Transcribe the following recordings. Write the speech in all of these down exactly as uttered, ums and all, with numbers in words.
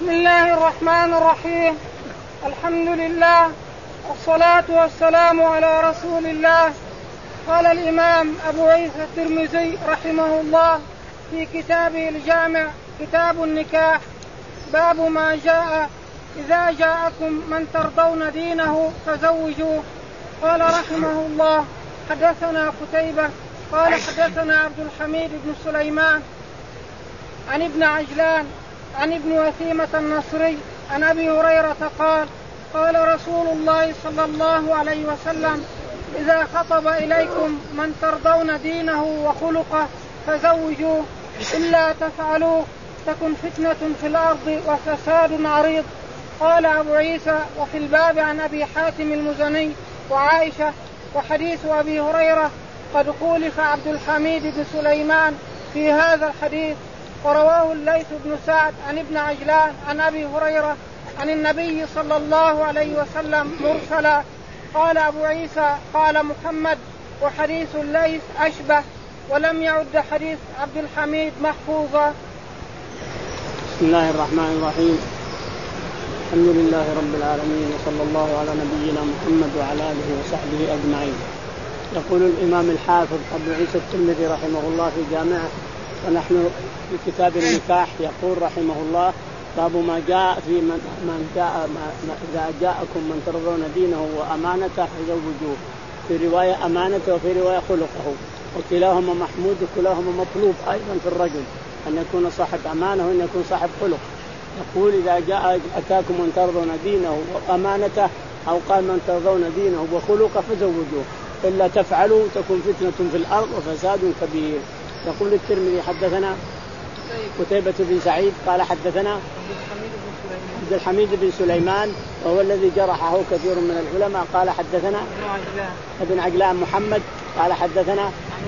بسم الله الرحمن الرحيم. الحمد لله والصلاة والسلام على رسول الله. قال الإمام أبو عيسى الترمذي رحمه الله في كتابه الجامع كتاب النكاح باب ما جاء إذا جاءكم من ترضون دينه فزوجوه. قال رحمه الله حدثنا قتيبة قال حدثنا عبد الحميد بن سليمان عن ابن عجلان عن ابن وثيمة النصري عن أبي هريرة قال قال رسول الله صلى الله عليه وسلم إذا خطب إليكم من ترضون دينه وخلقه فزوجوه إلا تفعلوه تكن فتنة في الأرض وفساد عريض. قال أبو عيسى وفي الباب عن أبي حاتم المزني وعائشة وحديث أبي هريرة قد خولف عبد الحميد بن سليمان في هذا الحديث، ورواه الليث بن سعد عن ابن عجلان عن أبي هريرة عن النبي صلى الله عليه وسلم مرسلا. قال أبو عيسى قال محمد وحديث الليث أشبه ولم يعد حديث عبد الحميد محفوظا. بسم الله الرحمن الرحيم. الحمد لله رب العالمين وصلى الله على نبينا محمد وعلى آله وصحبه أجمعين. يقول الإمام الحافظ أبو عيسى الترمذي رحمه الله في جامعه ونحن في كتاب النكاح يقول رحمه الله باب ما جاء في من, من جاء ما إذا جاءكم من ترضون دينه وأمانته فزوجوه، في رواية أمانته وفي رواية خلقه، وكلاهما محمود وكلاهما مطلوب أيضا في الرجل أن يكون صاحب أمانة وأن يكون صاحب خلق. يقول إذا جاء أتاكم من ترضون دينه وأمانته أو قال من ترضون دينه وخلقه فزوجوه إلا تفعلوا تكون فتنة في الأرض وفساد كبير. يقول الترمذي حدثنا قتيبة بن سعيد قال حدثنا عبد الحميد بن سليمان وهو الذي جرحه كثير من العلماء قال حدثنا ابن عجلان محمد قال حدثنا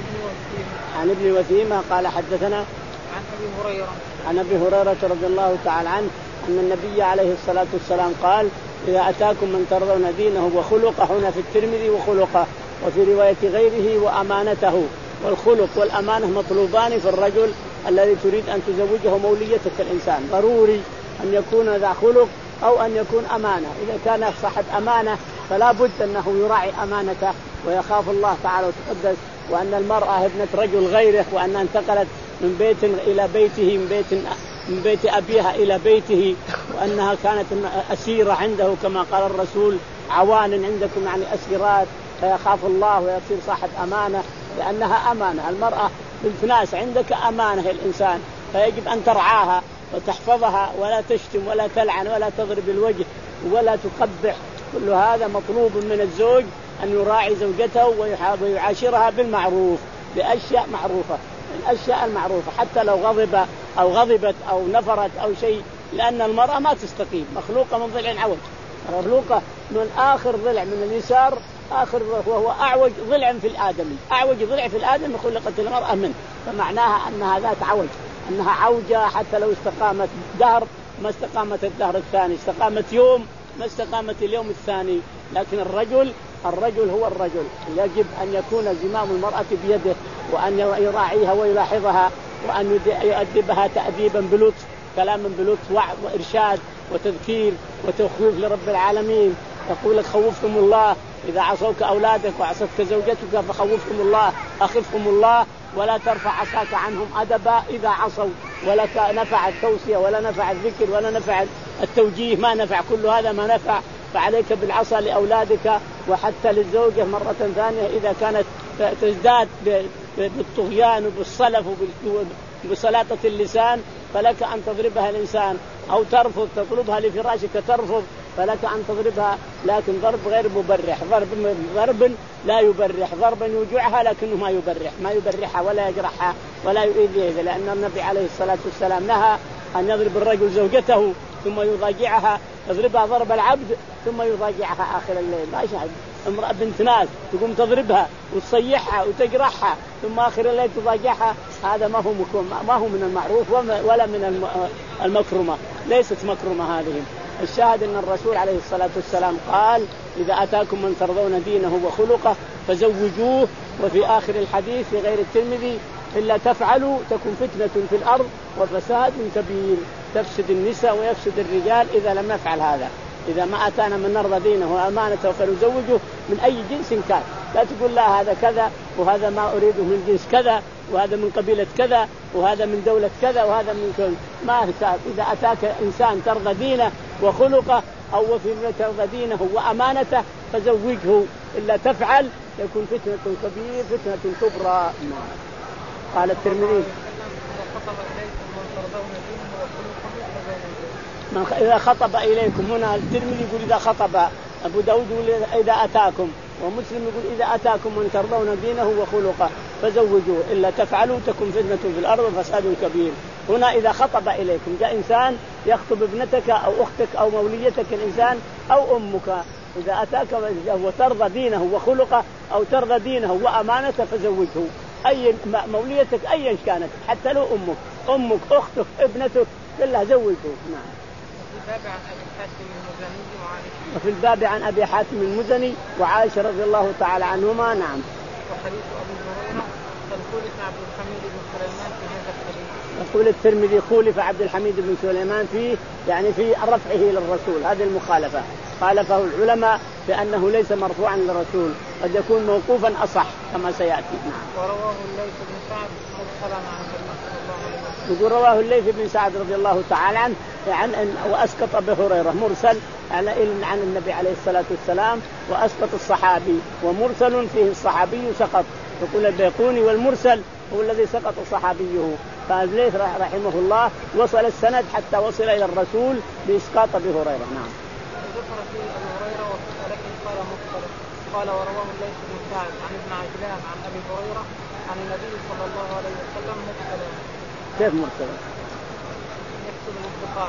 عن ابن وثيمة قال حدثنا عن أبي هريرة عن أبي هريرة رضي الله تعالى عنه أن النبي عليه الصلاة والسلام قال إذا أتاكم من ترضون دينه وخلقه، هنا في الترمذي وخلقه، وفي رواية غيره وأمانته. والخلق والأمانة مطلوبان في الرجل الذي تريد أن تزوجه موليتك الإنسان، ضروري أن يكون ذا خلق أو أن يكون أمانة. إذا كان صاحب أمانة فلا بد أنه يراعي أمانته ويخاف الله تعالى وتقدس، وأن المرأة ابنة رجل غيره وأنها انتقلت من بيت إلى بيته من بيت من بيت أبيها إلى بيته، وأنها كانت أسيرة عنده كما قال الرسول عوان عندكم يعني أسيرات، فيخاف الله ويصير صاحب أمانة لأنها أمانة. المرأة بنت ناس عندك أمانة الإنسان، فيجب أن ترعاها وتحفظها ولا تشتم ولا تلعن ولا تضرب الوجه ولا تقبح. كل هذا مطلوب من الزوج أن يراعي زوجته ويعاشرها بالمعروف بأشياء معروفة، الأشياء المعروفة حتى لو غضب أو غضبت أو نفرت أو شيء، لأن المرأة ما تستقيم، مخلوقة من ضلع عوج، مخلوقة من آخر ضلع من اليسار آخر وهو أعوج ضلع في الآدمي، أعوج ضلع في الآدم خلقت المرأة منه، فمعناها أنها ذات عوج، أنها عوجة حتى لو استقامت دهر ما استقامت الدهر الثاني، استقامت يوم ما استقامت اليوم الثاني. لكن الرجل الرجل هو الرجل، يجب أن يكون زمام المرأة بيده وأن يراعيها ويلاحظها وأن يؤدبها تأديبا بلطف، كلاما بلطف وإرشاد وتذكير وتخويف لرب العالمين. يقول لك خوفكم الله إذا عصوك أولادك وعصتك زوجتك فخوفكم الله، أخفكم الله ولا ترفع عصاك عنهم أدبا إذا عصوا، ولا نفع التوصية ولا نفع الذكر ولا نفع التوجيه، ما نفع كل هذا ما نفع. فعليك بالعصا لأولادك وحتى للزوجة مرة ثانية إذا كانت تزداد بالطغيان وبالصلف وبسلاطة اللسان فلك أن تضربها الإنسان، أو ترفض تطلبها لفراشك ترفض فلك أن تضربها، لكن ضرب غير مبرح، ضرب ضرب لا يبرح، ضربا يوجعها لكنه ما يبرح ما يبرحها ولا يجرحها ولا يؤذيها، لأن النبي عليه الصلاة والسلام نهى أن يضرب الرجل زوجته ثم يضاجعها، يضربها ضرب العبد ثم يضاجعها آخر الليل. ما شاهد امرأة بنت ناس تقوم تضربها وتصيحها وتجرحها ثم آخر الليل تضاجعها، هذا ما هو ما هو من المعروف ولا من المكرمة، ليست مكرمة هذه. الشاهد أن الرسول عليه الصلاة والسلام قال إذا أتاكم من ترضون دينه وخلقه فزوجوه. وفي آخر الحديث في غير الترمذي إلا تفعلوا تكون فتنة في الأرض وفساد كبير، تفسد النساء ويفسد الرجال إذا لم نفعل هذا. إذا ما أتانا من نرضى دينه وأمانته فنزوجه من أي جنس كان. لا تقول لا هذا كذا وهذا ما أريده من جنس كذا وهذا من قبيلة كذا وهذا من دولة كذا وهذا من كل ما هساب. إذا أتاك إنسان ترضى دينه وخلقه أو وفي ترضى دينه وأمانته فزوجه، إلا تفعل يكون فتنة كبيرة فتنة كبرى. قال الترمذي إذا خطب إليكم، هنا الترمذي يقول إذا خطب، أبو داود يقول إذا أتاكم، ومسلم يقول إذا أتاكم من ترضون دينه وخلقه فزوجوه، إلا تفعلوا تكن فتنة في الأرض وفساد كبير. هنا إذا خطب إليكم، جاء إنسان يخطب ابنتك أو أختك أو موليتك الإنسان أو أمك، إذا أتاك وترضى دينه وخلقه أو ترضى دينه وأمانته فزوجه، أي موليتك أيا كانت، حتى لو أمك أمك أختك ابنتك كلها زوجه. نعم. وفي الباب عن أبي حاتم المزني وعائشة رضي الله تعالى عنهما. نعم. وحديث أبي هريرة خلف عبد الحميد بن سليمان في هذا الحديث. يقول الترمذي خولف عبد الحميد بن سليمان فيه، يعني في رفعه للرسول، هذه المخالفة خالفه العلماء بأنه ليس مرفوعا للرسول، قد يكون موقوفا أصح كما سيأتي. نعم. ورواه الليث بن سعد مرسلا عن النبي صلى الله عليه وسلم. يقول رواه الليث بن سعد رضي الله تعالى عنه عن أن وأسقط أبي هريرة مرسل عن النبي عليه الصلاة والسلام، وأسقط الصحابي، ومرسل فيه الصحابي سقط. يقول البيقوني والمرسل هو الذي سقط صحابيه. فالليث رحمه الله وصل السند حتى وصل إلى الرسول بإسقاط أبي هريرة. نعم. ذكر فيه أبي هريرة ولكن قال مختلف، قال ورواه الليث بن سعد عن ابن عجلان عن أبي هريرة عن النبي صلى الله عليه وسلم مرسلا. كيف مرسلا؟ يحصل الانقطاع.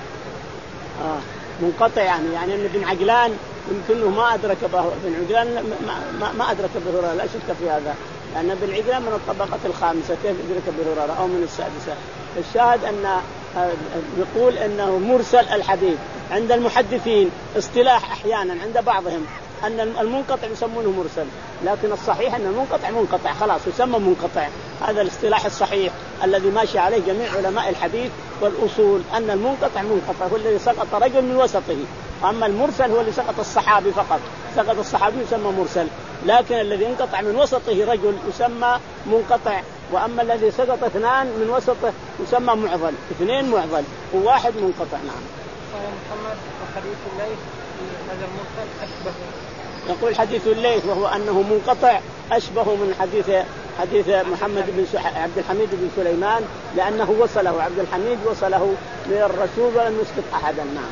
آه منقطع، يعني يعني ابن عجلان يمكنه ما أدرك ابن عجلان ما, ما أدرك أبي هريرة، لا شك في هذا، لأن ابن عجلان من الطبقة الخامسة، كيف أدرك أبي هريرة أو من السادسة؟ الشاهد أن يقول أنه مرسل الحديث عند المحدثين اصطلاح أحيانا عند بعضهم أن المنقطع يسمونه مرسل، لكن الصحيح أن المنقطع منقطع خلاص يسمى منقطع. هذا الاصطلاح الصحيح الذي ماشي عليه جميع علماء الحديث والأصول، أن المنقطع منقطع هو الذي سقط رجل من وسطه، أما المرسل هو اللي سقط الصحابي فقط، سقط الصحابي يسمى مرسل، لكن الذي انقطع من وسطه رجل يسمى منقطع، وأما الذي سقط اثنان من وسطه يسمى معضل، اثنين معضل وواحد منقطع. نعم. محمد وحديث الليث هذا المرسل أشبه. يقول حديث الليث وهو أنه منقطع أشبه من حديث حديث محمد بن عبد الحميد بن سليمان، لأنه وصله عبد الحميد وصله من الرسول ولم يسقط أحدا. نعم.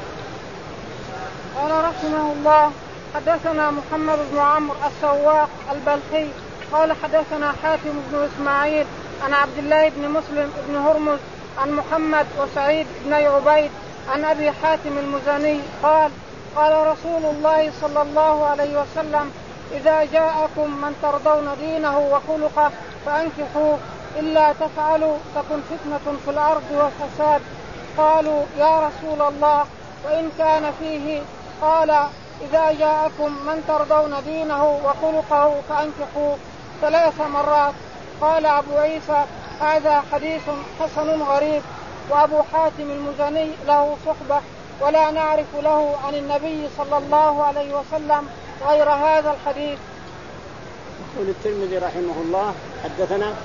قال رحمه الله حدثنا محمد بن عمرو السواق البلخي قال حدثنا حاتم بن إسماعيل عن عبد الله بن مسلم بن هرمز عن محمد وسعيد بن عبيد عن أبي حاتم المزني قال قال رسول الله صلى الله عليه وسلم إذا جاءكم من ترضون دينه وخلقه فأنكحوه، إلا تفعلوا تكن فتنة في الأرض وفساد. قالوا يا رسول الله وإن كان فيه؟ قال إذا جاءكم من ترضون دينه وخلقه فأنكحوه ثلاث مرات. قال أبو عيسى هذا حديث حسن غريب، وأبو حاتم المزني له صحبة ولا نعرف له عن النبي صلى الله عليه وسلم غير هذا الحديث. يقول الترمذي رحمه الله حدثنا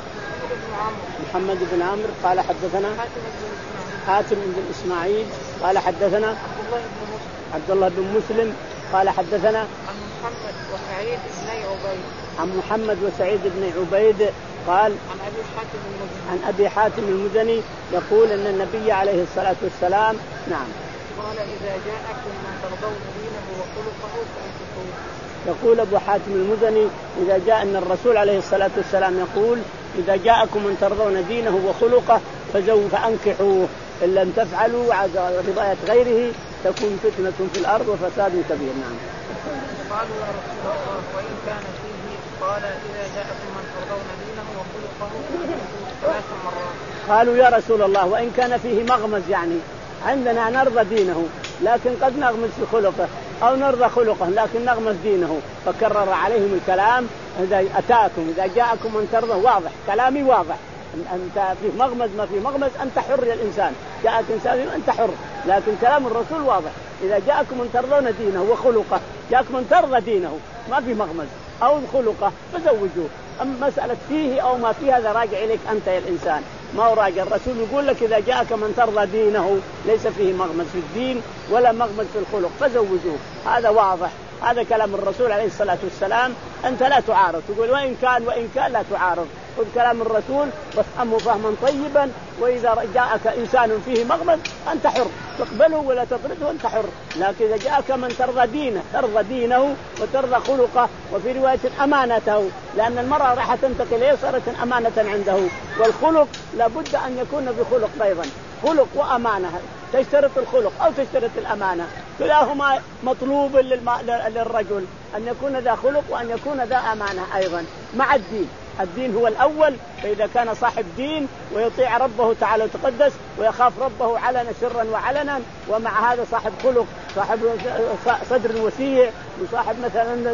محمد بن عمرو قال حدثنا حاتم بن إسماعيل قال حدثنا عبد الله بن مسلم قال حدثنا عن محمد وسعيد بن عبيد عن محمد وسعيد بن عبيد قال عن أبي حاتم المزني عن أبي حاتم المزني يقول أن النبي عليه الصلاة والسلام نعم قال إذا جاءكم من ترضون دينه وخلقه فأنكحوه. يقول أبو حاتم المزني إذا جاء أن الرسول عليه الصلاة والسلام يقول إذا جاءكم من ترضون دينه وخلقه فزوجوا فأنكحوه، إن لم تفعلوا على رضاية غيره تكون فتنة في الأرض وفساد كبير. نعم. قالوا يا رسول الله وإن كان فيه؟ قال إذا جاءكم من ترضون دينه وخلقه ثلاث مرات. قالوا يا رسول الله وإن كان فيه مغمز، يعني عندنا نرضى دينه لكن قد نغمز في خلقه، أو نرضى خلقه لكن نغمز دينه، فكرر عليهم الكلام إذا أتاكم إذا جاءكم من ترضى، واضح كلامي واضح أنت في مغمز ما في مغمز أنت حر يا الإنسان، جاءك إنسان أنت حر. لكن كلام الرسول واضح، إذا جاءكم من ترضون دينه وخلقه، جاءكم من ترضى دينه ما في مغمز أو خلقه فزوجوه. أما مسألة فيه أو ما فيه هذا راجع إليك أنت يا الإنسان، ما هو راجع. الرسول يقول لك إذا جاءك من ترضى دينه ليس فيه مغمز في الدين ولا مغمز في الخلق فزوجوه. هذا واضح، هذا كلام الرسول عليه الصلاة والسلام. أنت لا تعارض، تقول وإن كان وإن كان لا تعارض، خذ كلام الرسول وافهمه فهما طيبا. وإذا جاءك إنسان فيه مغمز أنت حر، تقبله ولا تطرده أنت حر. لكن إذا جاءك من ترضى دينه، ترضى دينه وترضى خلقه، وفي رواية أمانته، لأن المرأة راح تنتقل إليه صارت أمانة عنده. والخلق لابد أن يكون بخلق أيضا، خلق وأمانة، تشترط الخلق أو تشترط الأمانة، كلاهما مطلوب للرجل أن يكون ذا خلق وأن يكون ذا أمانة أيضا مع الدين. الدين هو الأول، فإذا كان صاحب دين ويطيع ربه تعالى وتقدس ويخاف ربه علنا سرا وعلنا، ومع هذا صاحب خلق، صاحب صدر وسيع، وصاحب مثلا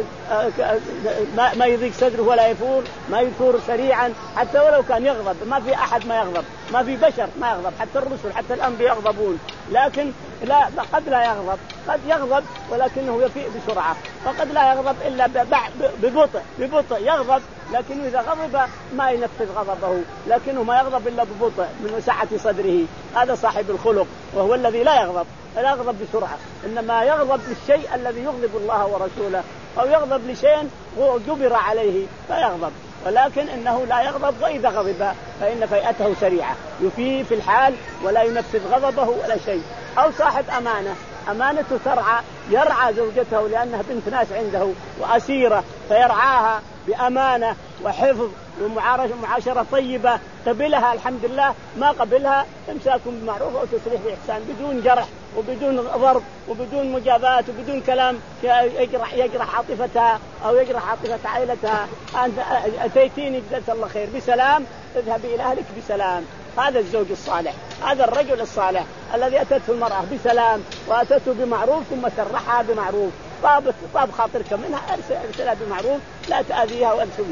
ما يضيق صدره ولا يفور، ما يثور سريعا حتى ولو كان يغضب. ما في أحد ما يغضب، ما في بشر ما يغضب، حتى الرسل حتى الأنبياء يغضبون، لكن لا قد لا يغضب، قد يغضب ولكنه يفيء بسرعة، وقد لا يغضب إلا ببطء ببطء يغضب، لكنه إذا غضب ما ينفذ غضبه، لكنه ما يغضب إلا ببطء من سعة صدره. هذا صاحب الخلق، وهو الذي لا يغضب، لا يغضب بسرعة، إنما يغضب للشيء الذي يغضب الله ورسوله، أو يغضب لشيء هو جبر عليه فيغضب، ولكن إنه لا يغضب. وإذا غضب فإن فيئته سريعة، يفيه في الحال ولا ينفذ غضبه ولا شيء. أو صاحب أمانة، أمانته ترعى، يرعى زوجته لأنها بنت ناس عنده وأسيرة، فيرعاها بأمانة وحفظ ومعاشرة طيبة، قبلها الحمد لله، ما قبلها إمساك بمعروف أو تسريح بإحسان، بدون جرح وبدون ضرب وبدون مجابات وبدون كلام يجرح يجرح عاطفتها أو يجرح عاطفة عائلتها. أنت أتيتيني جزاك الله خير بسلام، اذهبي إلى أهلك بسلام. هذا الزوج الصالح، هذا الرجل الصالح الذي أتته المرأة بسلام وأتته بمعروف ثم سرحها بمعروف، طاب طاب خاطرك منها أرسلها بمعروف، لا تأذيها وأرسل.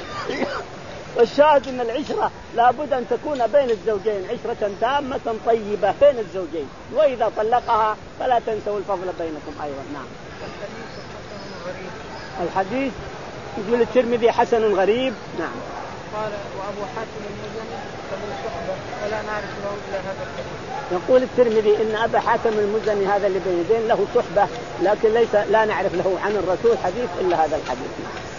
والشاهد أن العشرة لابد أن تكون بين الزوجين عشرة تامة طيبة بين الزوجين، وإذا طلقها فلا تنسوا الفضل بينكم أيضا. نعم. الحديث يقول الترمذي حسن غريب. نعم. قال وأبو حاتم المزني له صحبة ولا نعرف له إلا هذا الحديث. يقول الترمذي إن أبا حاتم المزني هذا اللي بين يدين له صحبة، لكن ليس لا نعرف له عن الرسول حديث إلا هذا الحديث.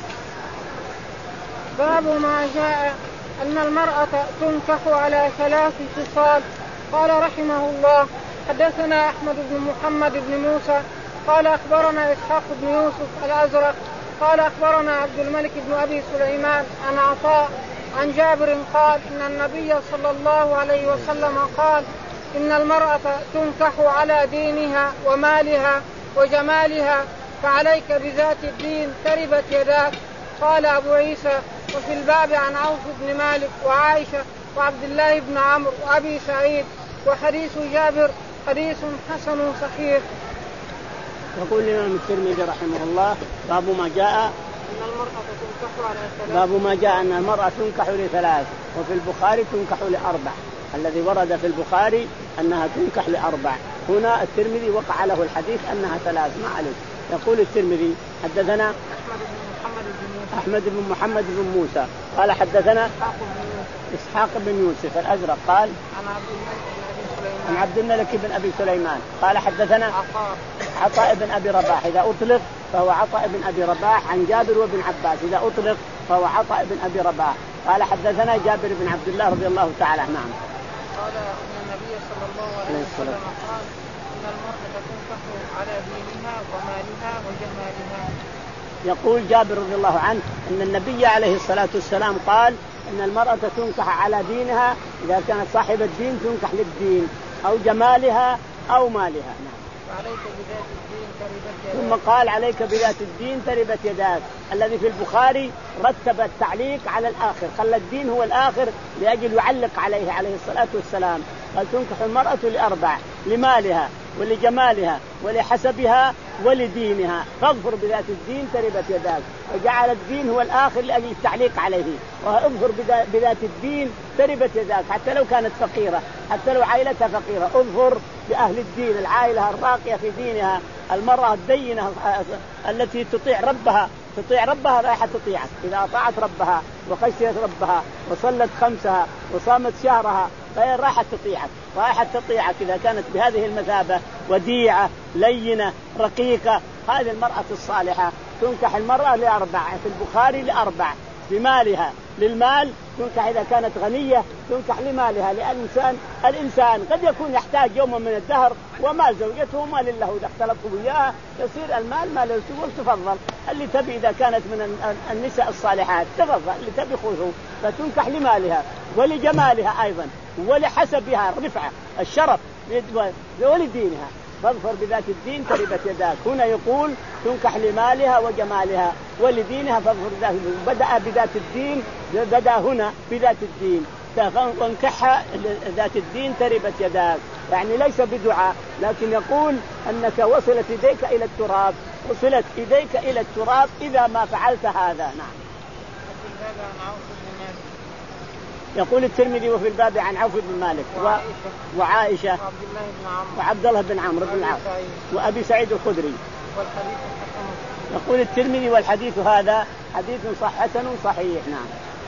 باب ما جاء أن المرأة تنكح على ثلاث خصال. قال رحمه الله حدثنا أحمد بن محمد بن موسى قال أخبرنا إسحاق بن يوسف الأزرق قال أخبرنا عبد الملك بن أبي سليمان عن عطاء عن جابر قال إن النبي صلى الله عليه وسلم قال إن المرأة تنكح على دينها ومالها وجمالها، فعليك بذات الدين تربت يداك. قال أبو عيسى وفي الباب عن عوف بن مالك وعائشة وعبد الله بن عمرو وأبي سعيد، وحديث جابر حديث حسن صحيح. يقول الإمام الترمذي رحمه الله باب ما جاء أن المرأة تنكح على ثلاث. باب ما جاء أن المرأة تنكح لثلاث، وفي البخاري تنكح لأربع. الذي ورد في البخاري أنها تنكح لأربع، هنا الترمذي وقع له الحديث أنها ثلاث، ما عليه. يقول الترمذي حدثنا أحمد بن محمد بن موسى قال حدثنا إسحاق بن يوسف الأزرق قال عن عبد الملك بن أبي سليمان قال حدثنا عطاء بن أبي رباح، إذا أطلق فهو عطاء بن أبي رباح عن جابر وابن عباس، إذا أطلق فهو عطاء بن أبي رباح قال حدثنا جابر بن عبد الله رضي الله تعالى عنه. نعم. قال أن النبي صلى الله عليه وسلم قال إن المرأة تنكح على دينها ومالها وجمالها. يقول جابر رضي الله عنه أن النبي عليه الصلاة والسلام قال أن المرأة تنكح على دينها، إذا كانت صاحبة الدين تنكح للدين أو جمالها أو مالها. نعم. عليك بذات الدين تربت يداك. ثم قال عليك بذات الدين تربت يداك. الذي في البخاري رتب التعليق على الآخر، خلى الدين هو الآخر لأجل يعلق عليه عليه الصلاة والسلام. قال تنكح المرأة لأربع: لمالها ولجمالها ولحسبها ولدينها فاظفر بذات الدين تربت يداك. وجعل الدين هو الآخر لأجل التعليق عليه، واظفر بذات الدين تربت يداك. حتى لو كانت فقيرة، حتى لو عائلتها فقيرة، اظفر بأهل الدين، العائلة الراقية في دينها، المرأة الدينة التي تطيع ربها، تطيع ربها رايحة تطيعك. إذا أطاعت ربها وخشيت ربها وصلت خمسها وصامت شهرها فهي رايحة تطيعك، رايحة تطيعك إذا كانت بهذه المثابة، وديعة لينة رقيقة. هذه المرأة الصالحة تنكح المرأة لأربع، في البخاري لأربع: بمالها، للمال تنكح إذا كانت غنية، تنكح لمالها، لأن الإنسان الإنسان قد يكون يحتاج يوما من الدهر وما زوجته وما له، إذا اختلطوا إياها يصير المال ما له. تفضل اللي تبي إذا كانت من النساء الصالحات تفضل اللي تبي خذه، فتنكح لمالها ولجمالها أيضا ولحسبها، الرفعة الشرف، ولدينها فاظفر بذات الدين تربت يداك. هنا يقول تنكح لمالها وجمالها ولدينها فاظفر بذات الدين. بدأ بذات الدين، بدأ هنا بذات الدين، وانكحها ذات الدين تربت يداك، يعني ليس بدعاء، لكن يقول أنك وصلت يديك إلى التراب، وصلت يديك إلى التراب إذا ما فعلت هذا. نعم. يقول الترمذي وفي الباب عن عوف بن مالك وعائشة وعبد الله بن عمرو بن العاص وأبي سعيد الخدري. يقول الترمذي والحديث هذا حديث صح حسن صحيح. نعم.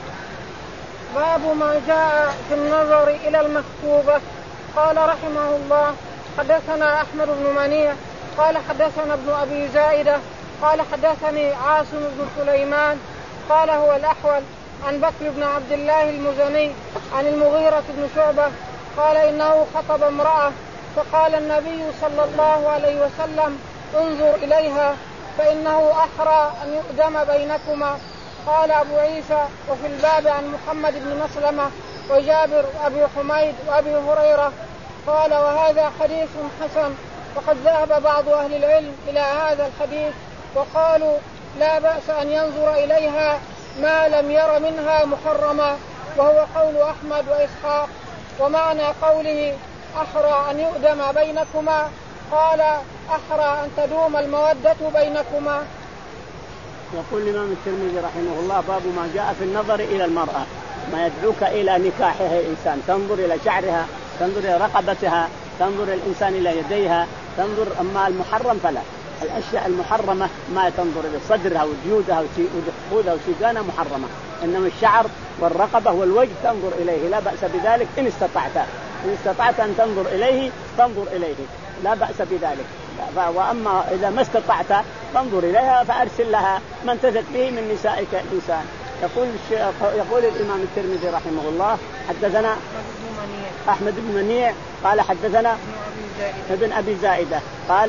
باب ما جاء في النظر إلى المكتوبة. قال رحمه الله: حدثنا أحمد بن منيع قال حدثنا ابن أبي زائدة قال حدثني عاصم بن سليمان قال هو الأحول عن بكر بن عبد الله المزني عن المغيرة بن شعبة قال إنه خطب امرأة فقال النبي صلى الله عليه وسلم: انظر إليها فإنه أحرى أن يؤدم بينكما. قال أبو عيسى: وفي الباب عن محمد بن مسلمة وجابر وأبي حميد وأبي هريرة. قال: وهذا حديث حسن. وقد ذهب بعض أهل العلم إلى هذا الحديث وقالوا لا بأس أن ينظر إليها ما لم ير منها محرما، وهو قول أحمد وإسحاق. ومعنى قوله أحرى أن يؤدم بينكما قال أحرى أن تدوم المودة بينكما. يقول الإمام الترمذي رحمه الله: باب ما جاء في النظر إلى المرأة، ما يدعوك إلى نكاحها الإنسان، تنظر إلى شعرها، تنظر إلى رقبتها، تنظر الإنسان إلى يديها، تنظر. أما المحرم فلا، الأشياء المحرمة ما تنظر إلى صدرها وجيودها وخدودها وسيقانها محرمة، إنما الشعر والرقبة والوجه تنظر إليه، لا بأس بذلك إن استطعت، إن استطعت أن تنظر إليه فانظر إليه، لا بأس بذلك. وأما إذا ما استطعت فانظر إليها فأرسل لها من تثق به من نسائك الإنسان. يقول يقول الإمام الترمذي رحمه الله: حدثنا أحمد بن منيع قال حدثنا ابن أبي زائدة قال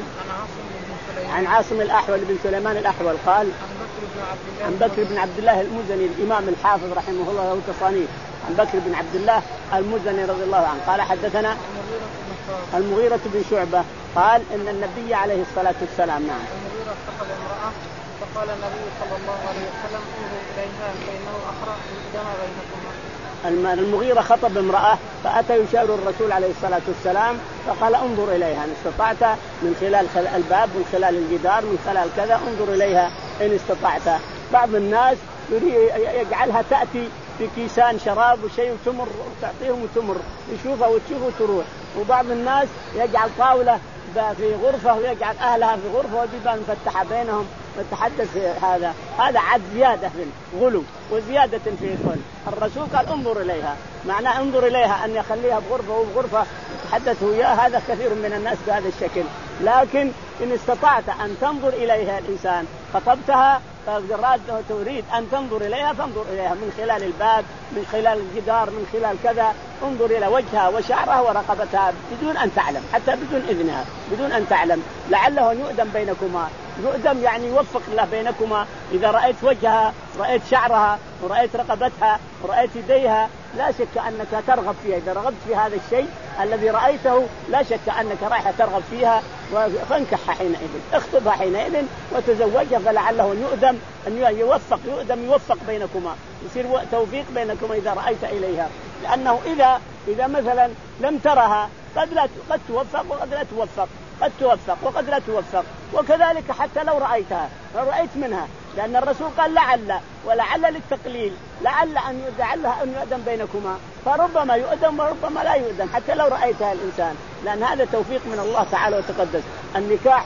عن عاصم الأحول بن سليمان الأحول قال عن بكر بن عبد الله المزني الإمام الحافظ رحمه الله له تصانيف، عن بكر بن عبد الله المزني رضي الله عنه قال حدثنا المغيرة بن شعبة قال إن النبي عليه الصلاة والسلام نعم المغيرة خطب امرأة فقال النبي صلى الله عليه وسلم: انظر إليها فإنه أحرى الدم بينكما. المغيرة خطب امرأة فأتى يشاور الرسول عليه الصلاة والسلام فقال: انظر إليها إن استطعت، من خلال الباب، من خلال الجدار، من خلال كذا، انظر إليها إن استطعت. بعض الناس يجعلها تأتي في كيسان شراب وشيء وتمر وتعطيهم وتمر، يشوفها وتشوفه وتروح. وبعض الناس يجعل طاولة في غرفة ويجعل أهلها في غرفة وبيبان مفتحة بينهم وتحدث في هذا، هذا عد زيادة في الغلو وزيادة في الغل. الرسول قال: انظر إليها، معناه انظر إليها أن يخليها بغرفة وبغرفة يتحدث وياه. هذا كثير من الناس بهذا الشكل، لكن إن استطعت أن تنظر إليها الإنسان، خطبتها تريد أن تنظر إليها فانظر إليها من خلال الباب، من خلال الجدار، من خلال كذا، انظر إلى وجهها وشعرها ورقبتها بدون أن تعلم، حتى بدون إذنها، بدون أن تعلم، لعله أن يؤدم بينكما. يؤدم يعني يوفق الله بينكما. إذا رأيت وجهها، رأيت شعرها، ورأيت رقبتها، ورأيت يديها، لا شك أنك ترغب فيها. إذا رغبت في هذا الشيء الذي رأيته لا شك أنك رايح ترغب فيها، فانكحها حينئذ، اخطبها حينئذ وتزوجها، فلعله أن يؤدم، أن يوفق يؤدم يوفق بينكما، يصير توفيق بينكما إذا رأيت إليها. لأنه إذا إذا مثلا لم ترها قد لا قد توفق وقد لا توفق، قد توفق وقد لا توفق. وكذلك حتى لو رأيتها لو رأيت منها، لأن الرسول قال لعل، ولعل للتقليل، لعل أن لعلها أن يؤذن بينكما، فربما يؤذن وربما لا يؤذن حتى لو رأيتها الإنسان، لأن هذا توفيق من الله تعالى وتقدس. النكاح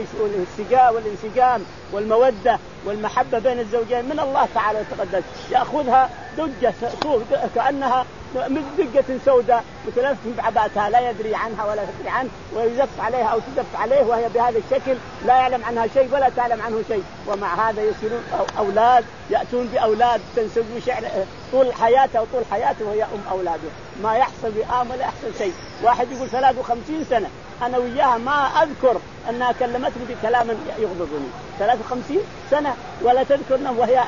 والانسجام والمودة والمحبة بين الزوجين من الله تعالى وتقدس. يأخذها دجة كأنها دجة سوداء متلف بعباتها لا يدري عنها ولا تدري عنه، ويزف عليها أو تزف عليه وهي بهذا الشكل لا يعلم عنها شيء ولا تعلم عنه شيء، ومع هذا يصيرون أولاد، يأتون بأولاد تنسج شعر طول حياته وطول حياته وهي أم أولاده. ما يحصل بآم ولا يحصل شيء. واحد يقول ثلاث وخمسين سنة أنا وياها ما أذكر أنها كلمتني بكلام يغضبني، ثلاث وخمسين سنة ولا تذكرنا، وهي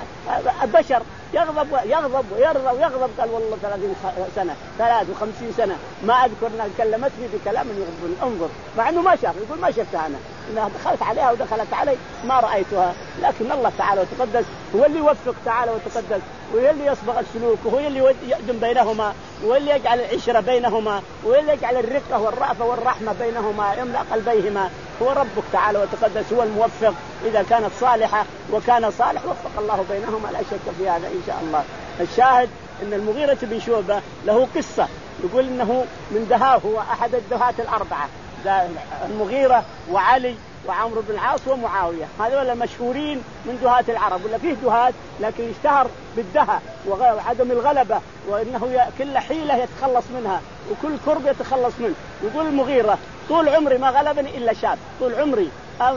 بشر يغضب ويغضب ويرضى ويغضب. قال والله ثلاثين سنة ثلاث وخمسين سنة ما أذكرنا كلمتني بكلام يغضبني. انظر، مع أنه ما شاف، يقول ما شفتها أنا، إنها دخلت عليها ودخلت علي ما رأيتها، لكن الله تعالى وتقدس هو اللي يوفق تعالى وتقدس، وهو اللي يصبغ السلوك، وهو اللي يقدم بينهما، وهو اللي يجعل العشرة بينهما، وهو اللي يجعل الرقة والرأفة والرحمة بينهما، يملأ قلبيهما. هو ربك تعالى وتقدس هو الموفق. إذا كانت صالحة وكان صالح وفق الله بينهما، لا شك في هذا إن شاء الله. الشاهد أن المغيرة بن شعبة له قصة، يقول إنه من دهاه، هو أحد الدهاة الأربعة، المغيرة وعلي وعمرو بن العاص ومعاوية، هذول المشهورين من دهاة العرب. ولا فيه دهاة لكن اشتهر بالدهاء وعدم الغلبة، وإنه كل حيلة يتخلص منها وكل كرب يتخلص منه. يقول المغيرة طول عمري ما غلبني إلا شاب، طول عمري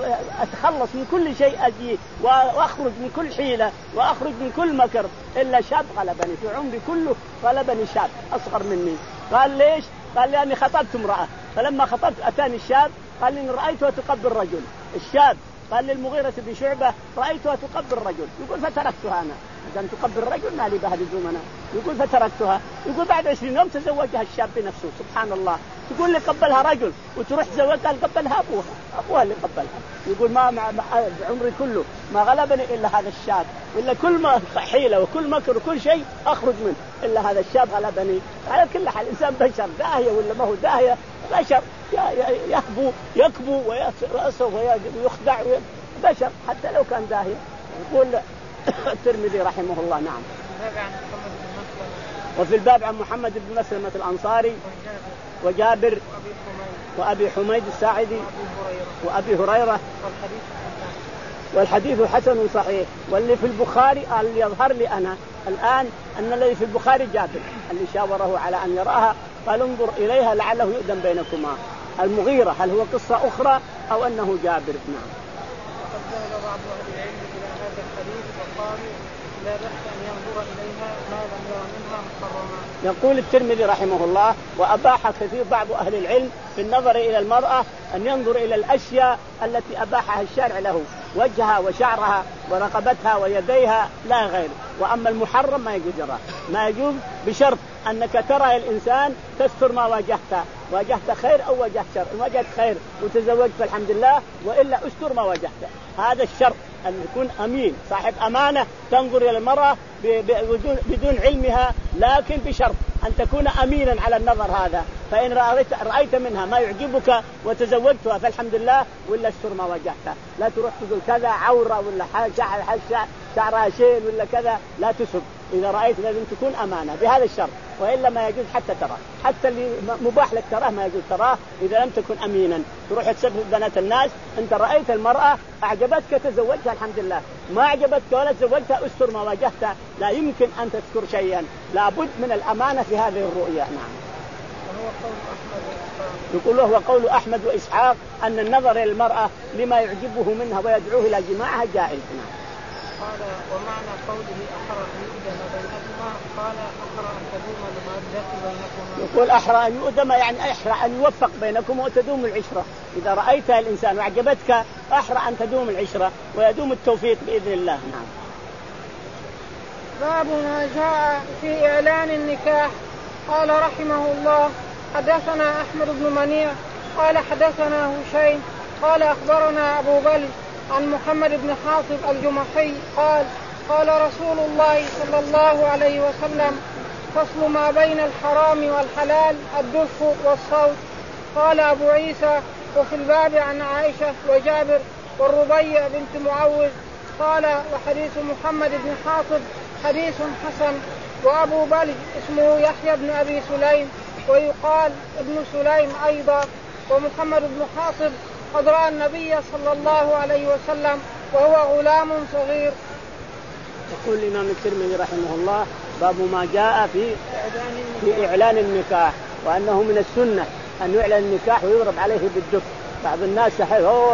أتخلص من كل شيء أجي وأخرج من كل حيلة وأخرج من كل مكر إلا شاب غلبني، في عمري كله غلبني شاب أصغر مني. قال ليش؟ قال لأني خطبت امرأة، فلما خطبت أتاني الشاب قال لي رأيتها تقبل رجل. الشاب قال للمغيرة بن شعبة رأيتها تقبل رجل، يقول فتركتها أنا، إذا تقبل رجل ما لي بها لزومنا، يقول فتركتها. يقول بعد عشرين يوم تزوجها الشاب بنفسه، سبحان الله. يقول لي قبلها رجل وتروح تزوجها، قال قبلها أبوها، أبوها اللي قبلها. يقول ما مع عمري كله ما غلبني إلا هذا الشاب، إلا كل ما حيلة وكل مكر وكل شيء أخرج منه إلا هذا الشاب غلبني. على كل حال الإنسان بشر، داهية ولا ما هو داهية، بشر يهبو يكبو ورأسه ويخدع، بشر حتى لو كان داهية. يقول الترمذي رحمه الله نعم. وفي الباب عن محمد بن مسلمة الأنصاري وجابر وأبي حميد الساعدي وأبي هريرة، والحديث حسن صحيح. واللي في البخاري اللي يظهر لي أنا الآن أن الذي في البخاري جابر اللي شاوره على أن يراها، قال انظر إليها لعله يؤذن بينكما. المغيرة هل هو قصة أخرى أو أنه جابر؟ نعم. وقد ذهب بعض أهل العلم إلى هذا الحديث وقالوا لا بأس أن ينظر إليها ما لم ير منها محرما. يقول الترمذي رحمه الله وأباح كثير بعض أهل العلم في النظر إلى المرأة أن ينظر إلى الأشياء التي أباحها الشارع له، وجهها وشعرها ورقبتها ويديها لا غير. وأما المحرم ما يجوز يراه، ما يجوز بشرط أنك ترى الإنسان تستر ما واجهته، واجهت خير أو واجهت شر، إن واجهت خير وتزوجت فالحمد لله، وإلا أستر ما واجهته. هذا الشرط أن يكون أمين صاحب أمانة، تنظر إلى المرأة بدون علمها، لكن بشرط أن تكون أمينا على النظر هذا. فإن رأيت, رأيت منها ما يعجبك وتزوجتها فالحمد لله، ولا استر ما واجهتها. لا تروح تقول كذا عورة ولا شعرها شيل ولا كذا، لا تسب. إذا رأيت لازم تكون أمانة بهذا الشرط، وإلا ما يجوز حتى تراه، حتى اللي مباح لك تراه ما يجوز تراه إذا لم تكن أمينا. تروح تسب بنات الناس، أنت رأيت المرأة أعجبتك تزوجتها الحمد لله، ما أعجبتك ولا تزوجتها استر ما واجهتها، لا يمكن أن تذكر شيئا، لابد من الأمانة في هذه الرؤية. نعم. يقول له وقول أحمد وإسحاق أن النظر إلى المرأة لما يعجبه منها ويدعوه إلى جماعها جائز. نعم. قال ومعنى قوله أحرى أن يؤدم بينكما قال أحرى أن تدوم المودة بينكما. يقول أحرى أن يؤدم يعني أحرى أن يوفق بينكم وتدوم العشرة. إذا رأيتها الإنسان وعجبتك أحرى أن تدوم العشرة ويدوم التوفيق بإذن الله. نعم. باب ما جاء في إعلان النكاح. قال رحمه الله حدثنا أحمد بن منيع قال حدثنا هشيم قال أخبرنا أبو بل عن محمد بن حاطب الجمحي قال قال رسول الله صلى الله عليه وسلم فصل ما بين الحرام والحلال الدف والصوت. قال أبو عيسى وفي الباب عن عائشة وجابر والربيع بنت معوذ قال وحديث محمد بن حاطب حديث حسن. وأبو بلج اسمه يحيى بن أبي سليم ويقال ابن سليم أيضا. ومحمد بن حاطب قد رأى النبي صلى الله عليه وسلم وهو غلام صغير. يقول الإمام الترمذي رحمه الله باب ما جاء في في إعلان النكاح وأنه من السنة أن يعلن النكاح ويضرب عليه بالدف. بعض الناس هو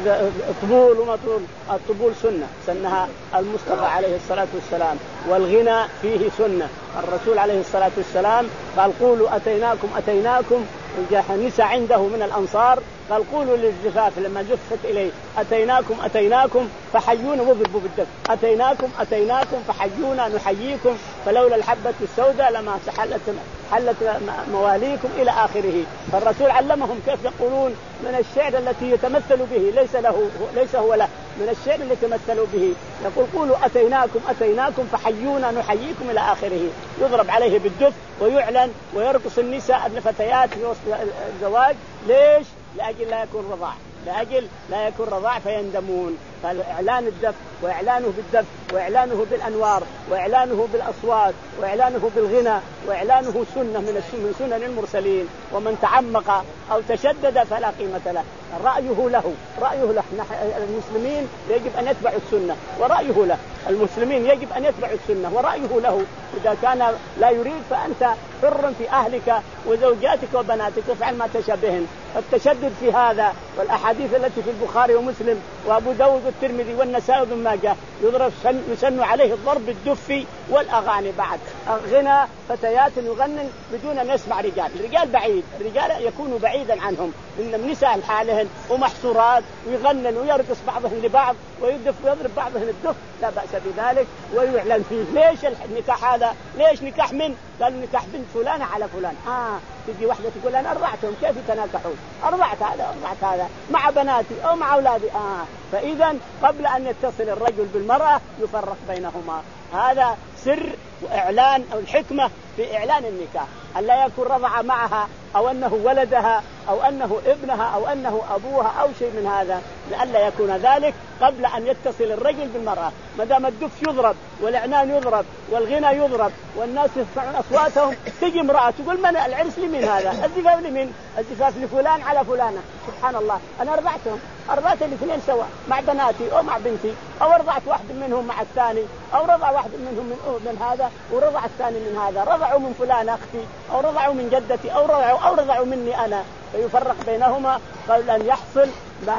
طبول وما طول، الطبول سنة سنها المصطفى عليه الصلاة والسلام، والغنى فيه سنة. الرسول عليه الصلاة والسلام قال قولوا أتيناكم أتيناكم. النساء عنده من الأنصار قال قولوا للزفاف لما زفت إليه أتيناكم أتيناكم فحيونا وضربوا بالدف. أتيناكم أتيناكم فحيونا نحييكم فلولا الحبة السوداء لما حلت حلت مواليكم إلى آخره. فالرسول علمهم كيف يقولون من الشعر التي يتمثل به ليس له ليس هو له من الشعر الذي يتمثل به. يقول قولوا أتيناكم أتيناكم فحيونا نحييكم إلى آخره. يضرب عليه بالدف ويعلن ويرقص النساء الفتيات في وسط الزواج. ليش؟ لأجل لا يكون رضاع لأجل لا يكون رضاع فيندمون. فإعلان الدف وإعلانه بالدف وإعلانه بالأنوار وإعلانه بالأصوات وإعلانه بالغنى وإعلانه سنة من سنن المرسلين. ومن تعمق أو تشدد فلا قيمة له. رأيه له رأيه له المسلمين يجب أن يتبعوا السنة ورأيه له. المسلمين يجب أن يتبعوا السنة ورأيه له. إذا كان لا يريد فأنت حر في أهلك وزوجاتك وبناتك وفعل ما تشابهن. التشدد في هذا والأحاديث التي في البخاري ومسلم وأبو داود والترمذي والنسائي وابن ماجه يضرب يسن عليه الضرب بالدف والأغاني. بعد غنى فتيات يغنن بدون أن يسمع رجال. الرجال بعيد الرجال يكونوا بعيدا عنهم من النساء لحالهن ومحصورات ويغنن ويرقص بعضهم لبعض ويدف ويضرب بعضهم الدف لا بأس بذلك ويعلن فيه. ليش النكاح هذا؟ ليش نكاح من؟ قال نكاح بنت فلانة على فلان. آه تجي واحدة تقول أنا أرضعتهم كيف يتناكحون؟ أرضعت هذا أرضعت هذا مع بناتي أو مع أولادي. آه فإذا قبل أن يتصل الرجل بالمرأة يفرق بينهما. هذا سر وإعلان أو الحكمة في إعلان النكاح أن لا يكون رضع معها أو أنه ولدها أو أنه ابنها أو أنه أبوها أو شيء من هذا لئلا يكون ذلك قبل أن يتصل الرجل بالمرأة. ما دام الدف يضرب والإعنان يضرب والغنى يضرب والناس يسمعون أصواتهم تجي امرأة تقول من العرس لمن هذا؟ الزفاف لمن؟ الزفاف لفلان على فلانة. سبحان الله أنا أرضعتهم أرضعت الاثنين سوا مع بناتي أو مع بنتي أو رضعت واحد منهم مع الثاني أو رضع واحد منهم من, من هذا ورضع الثاني من هذا. رضعوا من فلان أختي أو رضعوا من جدتي أو رضعوا أو رضعوا مني أنا. فيفرق بينهما قبل أن يحصل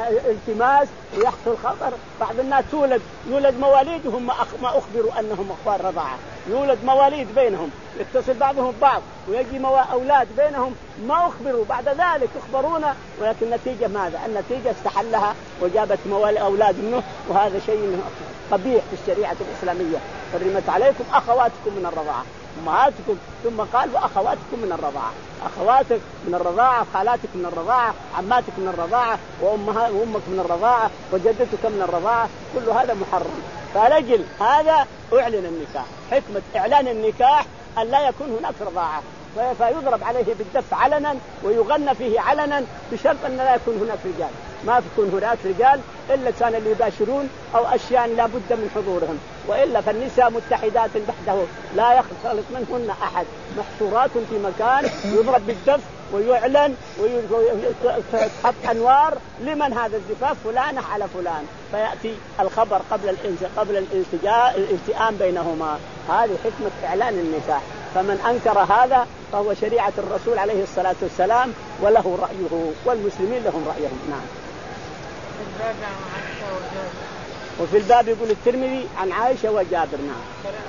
التماس ويحصل خطر. بعض الناس تولد يولد مواليدهم ما أخبروا أنهم أخوان رضاعة. يولد مواليد بينهم يتصل بعضهم ببعض ويجي أولاد بينهم ما أخبروا بعد ذلك يخبرونا ولكن النتيجة ماذا؟ النتيجة استحلها وجابت موالي أولاد منه. وهذا شيء قبيح في الشريعة الإسلامية. حرمت عليكم أخواتكم من الرضاعة أمهاتكم ثم قال وأخواتكم من الرضاعة. أخواتك من الرضاعة خالاتك من الرضاعة عماتك من الرضاعة وأمها وأمك من الرضاعة وجدتك من الرضاعة. كل هذا محرم. فلجل هذا أعلن النكاح. حكمة إعلان النكاح أن لا يكون هناك رضاعة فيضرب عليه بالدف علنا ويغنى فيه علنا بشرط أن لا يكون هناك رجال. ما يكون هناك رجال إلا كان اللي يباشرون أو أشياء لا بد من حضورهم وإلا فالنساء متحدات بحده لا يخلط منهن أحد محصورات في مكان يضرب بالدف ويعلن ويتحط أنوار لمن هذا الزفاف فلانة على فلان فيأتي الخبر قبل قبل الالتئام بينهما. هذه حكمة إعلان النكاح. فمن أنكر هذا فهو شريعة الرسول عليه الصلاة والسلام وله رأيه والمسلمين لهم رأيهم. نعم. وفي الباب يقول الترمذي عن عائشة وجابر. نعم.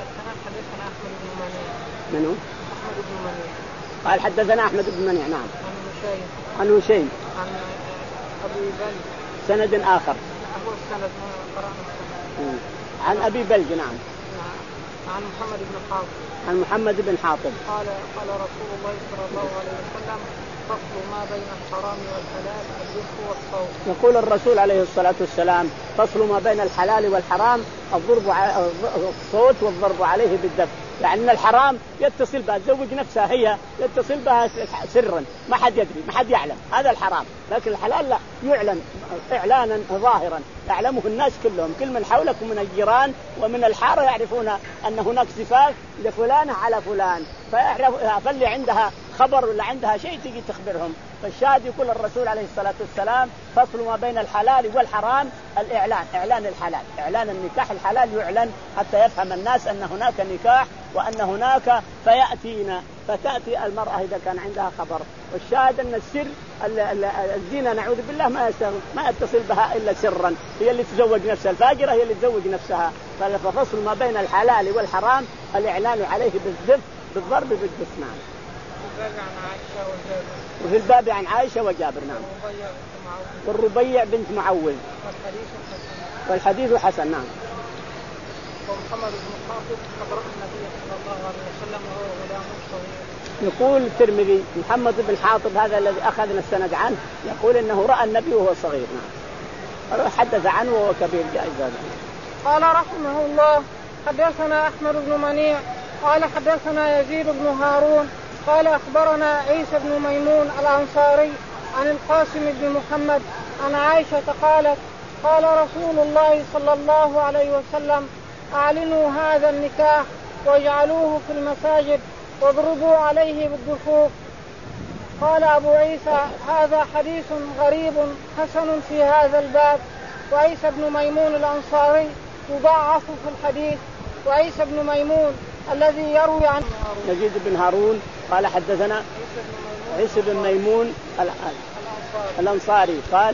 منو؟ أحمد بن منيع. قال حدثنا أحمد بن منيع. نعم. عن هشيم. عن هشيم. عن أبي بلج. سند آخر. أبو السند ما قرأنا. عن أبي بلج. نعم. عن محمد بن حاطب. عن محمد بن حاطب. قال قال رسول الله صلى الله عليه وسلم فصل ما بين الحرام والحلال الرزق والصوت. يقول الرسول عليه الصلاة والسلام فصل ما بين الحلال والحرام الضرب الصوت والضرب عليه بالدف. يعني الحرام يتصل بها تزوج نفسها هي يتصل بها سرا ما حد يدري ما حد يعلم هذا الحرام. لكن الحلال لا يعلن إعلانا ظاهرا يعلمه الناس كلهم كل من حولك ومن الجيران ومن الحارة يعرفون أن هناك زفاف لفلانة على فلان فاللي عندها خبر ولا عندها شيء تيجي تخبرهم. فالشاهد يقول الرسول عليه الصلاة والسلام فصل ما بين الحلال والحرام الإعلان إعلان الحلال إعلان النكاح الحلال يعلن حتى يفهم الناس أن هناك نكاح وأن هناك فيأتينا فتأتي المرأة إذا كان عندها خبر. والشاهد أن السر الزنا نعوذ بالله ما ما يتصل بها إلا سرا هي اللي تزوج نفسها الفاجرة هي اللي تزوج نفسها. ففصل ما بين الحلال والحرام الإعلان عليه بالزف بالضرب بالدف. نعم. وفي الباب عن عائشة وجابر. نعم. والربيع بنت معوذ والحديث حسن. نعم. ومحمد بن حاطب قبر النبي صلى الله عليه وسلم وهو غلام صغير. يقول الترمذي محمد بن حاطب هذا الذي أخذنا السند عنه يقول إنه رأى النبي وهو صغير. نعم. حدث عنه وهو كبير جائز هذا. قال رحمه الله حدثنا أحمد بن منيع قال حدثنا يزيد بن هارون قال أخبرنا عيسى بن ميمون الأنصاري عن القاسم بن محمد عن عائشة قالت قال رسول الله صلى الله عليه وسلم أعلنوا هذا النكاح واجعلوه في المساجد واضربوا عليه بالدفوف. قال أبو عيسى هذا حديث غريب حسن في هذا الباب. وعيسى بن ميمون الأنصاري يضاعف في الحديث. وعيسى بن ميمون الذي يروي عن يزيد بن هارون قال حدثنا عيسى بن ميمون الأنصاري قال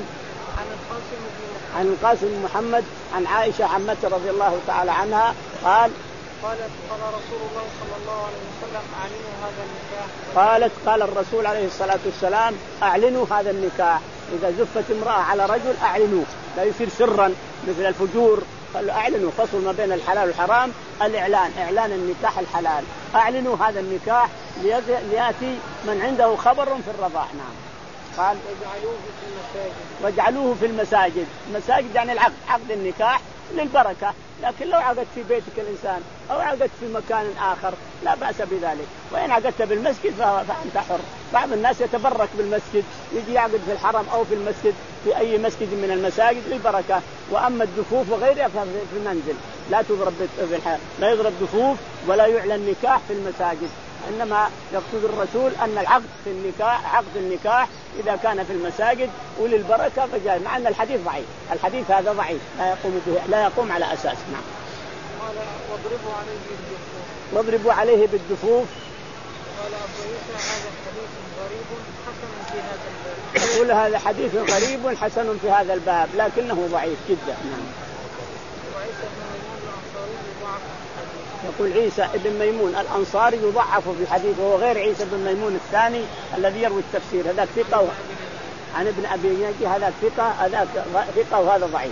عن القاسم بن محمد عن عائشة عمته رضي الله تعالى عنها قال قالت قال رسول الله صلى الله عليه وسلم أعلنوا هذا النكاح. قالت قال الرسول عليه الصلاة والسلام أعلنوا هذا النكاح. إذا زفت امرأة على رجل أعلنوا لا يصير سرا مثل الفجور. قالوا أعلنوا فصل ما بين الحلال والحرام الإعلان إعلان النكاح الحلال. أعلنوا هذا النكاح ليأتي من عنده خبر في الرضاع. نعم. قال واجعلوه في المساجد واجعلوه في المساجد. المساجد يعني العقد عقد النكاح للبركة. لكن لو عقدت في بيتك الإنسان أو عقدت في مكان آخر لا بأس بذلك. وإن عقدت بالمسجد فأنت حر. بعض الناس يتبرك بالمسجد يجي يعقد في الحرم أو في المسجد في أي مسجد من المساجد للبركة. وأما الدفوف وغيرها في المنزل لا تضرب لا يضرب دفوف ولا يعلن نكاح في المساجد. إنما يقصد الرسول أن العقد في النكاح عقد النكاح إذا كان في المساجد وللبركة فجاء مع أن الحديث ضعيف. الحديث هذا ضعيف لا يقوم به لا يقوم على أساس. نعم. قال واضربوا عليه بالدفوف. واضربوا عليه بالدفوف. قال أبو عيسى هذا حديث غريب حسن في هذا الباب. يقول هذا حديث غريب حسن في هذا الباب لكنه ضعيف جدا. نعم. وعيسى بن ميمون الأنصاري يضعف في الحديث. يقول عيسى بن ميمون الأنصاري يضعف في الحديث وهو غير عيسى بن ميمون الثاني الذي يروي التفسير هذاك ثقة عن ابن أبي نجي هذاك ثقة هذاك ثقة وهذا ضعيف.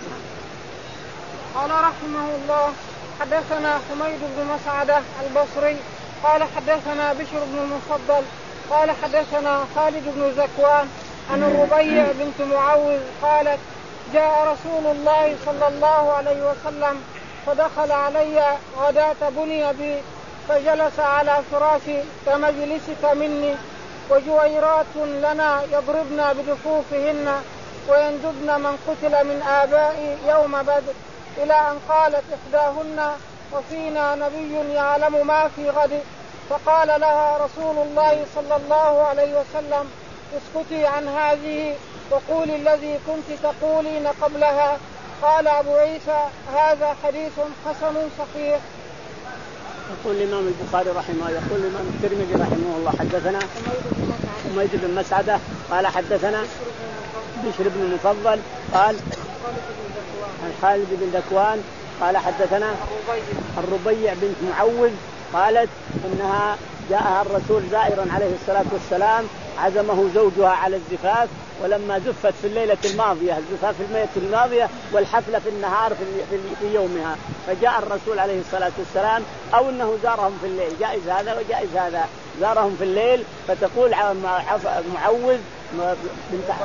قال رحمه الله حدثنا حميد بن مسعدة البصري قال حدثنا بشر بن المفضل قال حدثنا خالد بن زكوان عن الربيع بنت معوذ قالت جاء رسول الله صلى الله عليه وسلم فدخل علي غداة بني بي فجلس على فراشي كمجلسك مني وجويرات لنا يضربن بدفوفهن ويندبن من قتل من آبائي يوم بدر إلى أن قالت إحداهن وفينا نبي يعلم ما في غد. فقال لها رسول الله صلى الله عليه وسلم اسكتي عن هذه وقولي الذي كنت تقولين قبلها. قال أبو عيسى هذا حديث حسن صحيح. يقول الإمام البخاري رحمه يقول الإمام الترمذي رحمه الله حدثنا حميد بن مسعدة قال حدثنا بشر بن المفضل قال عن خالد بن ذكوان قال حدثنا الربيع بنت معوذ قالت إنها جاءها الرسول زائرا عليه الصلاة والسلام عزمه زوجها على الزفاف ولما زفت في الليلة الماضية الزفاف في الليلة الماضية والحفلة في النهار في يومها فجاء الرسول عليه الصلاة والسلام أو أنه زارهم في الليل جائز هذا وجائز هذا زارهم في الليل فتقول معوذ بنت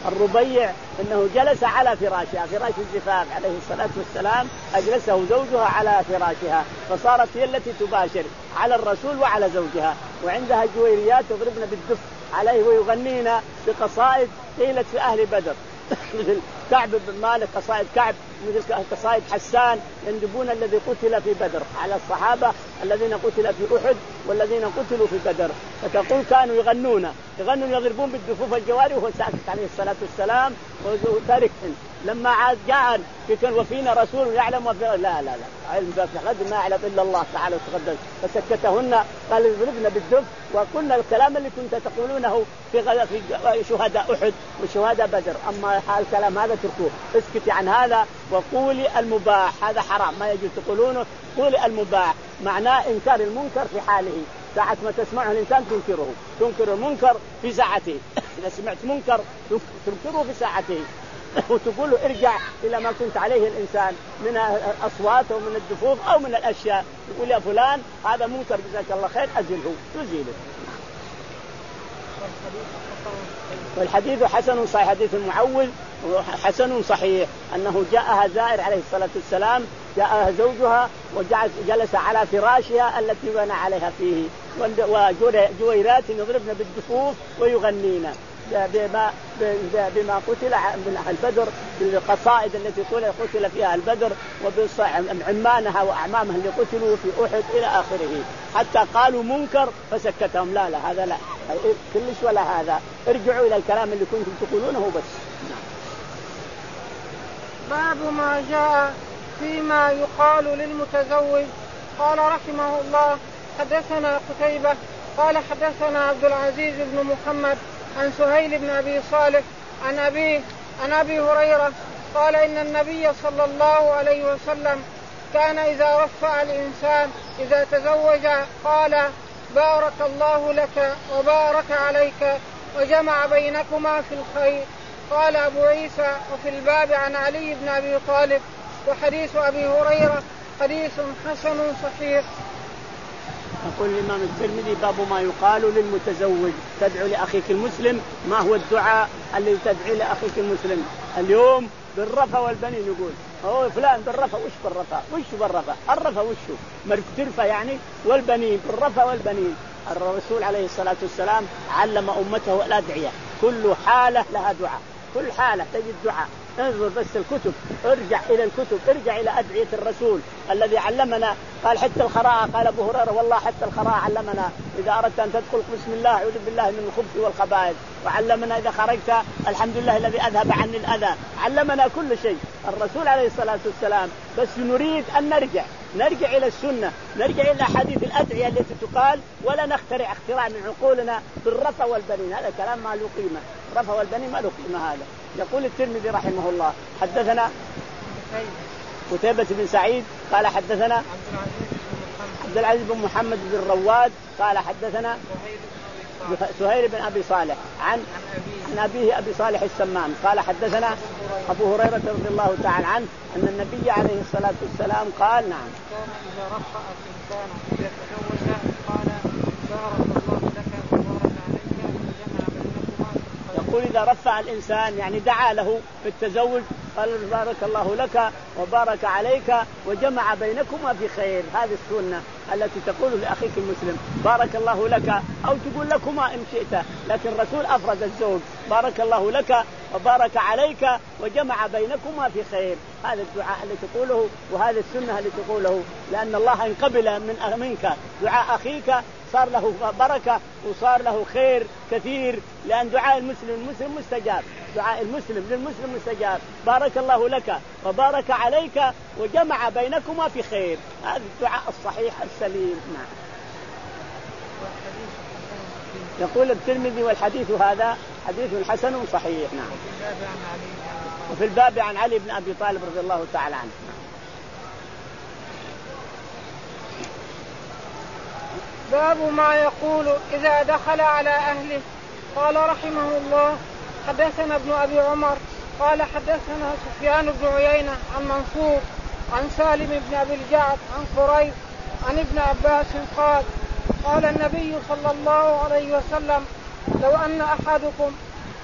الربيع أنه جلس على فراشها، فراش الزفاف عليه الصلاة والسلام، أجلسه زوجها على فراشها، فصارت هي التي تباشر على الرسول وعلى زوجها. وعندها جويريات يضربن بالدف عليه ويغنين بقصائد قيلت في أهل بدر مثل كعب بن مالك، قصائد كعب، مثل قصائد حسان يندبون الذي قتل في بدر على الصحابة الذين قتل في أحد والذين قتلوا في بدر. فتقول كانوا يغنون يغنون يضربون بالدفوف الجواري وهو ساكت عليه الصلاة والسلام وتاركهن. لما عاد جاء كان وفينا رسول يعلم وفي... لا لا لا علم ذات غد ما يعلم إلا الله تعالى وتقدس. فسكتهن قال يضربن بالدف وقلنا الكلام اللي كنت تقولونه في غد في شهداء أحد وشهداء بدر، أما الكلام هذا تركوه، اسكتي عن هذا وقولي المباح، هذا حرام ما يجوز تقولونه، قولي المباح معناه إنكار المنكر في حاله، ساعة ما تسمعه الإنسان تنكره، تنكر المنكر في ساعته. إذا سمعت منكر تنكره في ساعته وتقول له ارجع إلى ما كنت عليه الإنسان من الأصوات ومن الدفوف أو من الأشياء، يقول يا فلان هذا منكر جزاك الله خير أزله تزيله. والحديث حسن صحيح، حديث المعوذ حسن صحيح أنه جاءها زائر عليه الصلاة والسلام، جاءها زوجها وجلس على فراشها التي بنى عليها فيه، وجويرات يضربن بالدفوف ويغنين بما بما قتل من البدر، بالقصائد التي قتل فيها البدر وبعمانها وأعمامها اللي قتلوا في أحد إلى آخره، حتى قالوا منكر فسكتهم. لا لا هذا لا كلش ولا هذا، ارجعوا إلى الكلام اللي كنتم تقولونه بس. باب ما جاء فيما يقال للمتزوج. قال رحمه الله حدثنا قتيبة قال حدثنا عبد العزيز بن محمد عن سهيل بن أبي صالح عن أبيه عن أبي هريرة قال إن النبي صلى الله عليه وسلم كان إذا رفع الإنسان إذا تزوج قال بارك الله لك وبارك عليك وجمع بينكما في الخير. قال أبو عيسى وفي الباب عن علي بن أبي طالب وحديث أبي هريرة حديث حسن صحيح. يقول الإمام الترمذي باب ما يقال للمتزوج، تدعو لأخيك المسلم، ما هو الدعاء اللي تدعي لأخيك المسلم اليوم بالرفا والبنين؟ يقول هو فلان بالرفا، وش بالرفا وش بالرفا الرفا وشه مرترفة يعني، والبنين بالرفا والبنين. الرسول عليه الصلاة والسلام علم أمته الأدعية، كل حالة لها دعاء، كل حالة تجد دعاء. انظر بس الكتب، ارجع إلى الكتب، ارجع إلى أدعية الرسول الذي علمنا. قال حتى الخراء، قال أبو هريرة والله حتى الخراء علمنا إذا أردت أن تدخل بسم الله أعوذ بالله من الخبث والخبائث، وعلمنا إذا خرجت الحمد لله الذي أذهب عني الأذى، علمنا كل شيء الرسول عليه الصلاة والسلام. بس نريد أن نرجع نرجع إلى السنة، نرجع إلى حديث الأدعية التي تقال، ولا نخترع اختراع من عقولنا بالرفا والبنين، هذا كلام ما له قيمة، رفا والبنين ما له قيمة. هذا يقول الترمذي رحمه الله حدثنا قتيبة بن سعيد قال حدثنا عبد العزيز بن محمد بن الرواد قال حدثنا سهيل بن أبي صالح عن عن أبيه أبي صالح السمان قال حدثنا أبو هريرة رضي الله تعالى عنه أن النبي عليه الصلاة والسلام قال نعم كان إذا رفع الإنسان إذا تزوج قال بارك الله لك وبارك عليك وجمع بينكما. يقول إذا رفع الإنسان يعني دعا له في التزوج قال بارك الله لك وبارك عليك وجمع بينكما في خير. هذه السنة التي تقول لأخيك المسلم بارك الله لك، أو تقول لكما إن شئت، لكن الرسول أفرد الزوج بارك الله لك وبارك عليك وجمع بينكما في خير. هذا الدعاء اللي تقوله وهذه السنة اللي تقوله، لأن الله إن قبل من منك دعاء أخيك صار له بركة وصار له خير كثير، لأن دعاء المسلم المسلم مستجاب، دعاء المسلم للمسلم مستجاب. بارك الله لك وبارك عليك وجمع بينكما في خير، هذا الدعاء الصحيح السليم. نعم. يقول الترمذي والحديث هذا حديث حسن صحيح. نعم. وفي الباب عن علي بن أبي طالب رضي الله تعالى عنه. باب ما يقول إذا دخل على أهله. قال رحمه الله حدثنا ابن أبي عمر قال حدثنا سفيان بن عيينة عن منصور عن سالم بن أبي الجعد عن قريب عن ابن عباس قال قال النبي صلى الله عليه وسلم لو أن أحدكم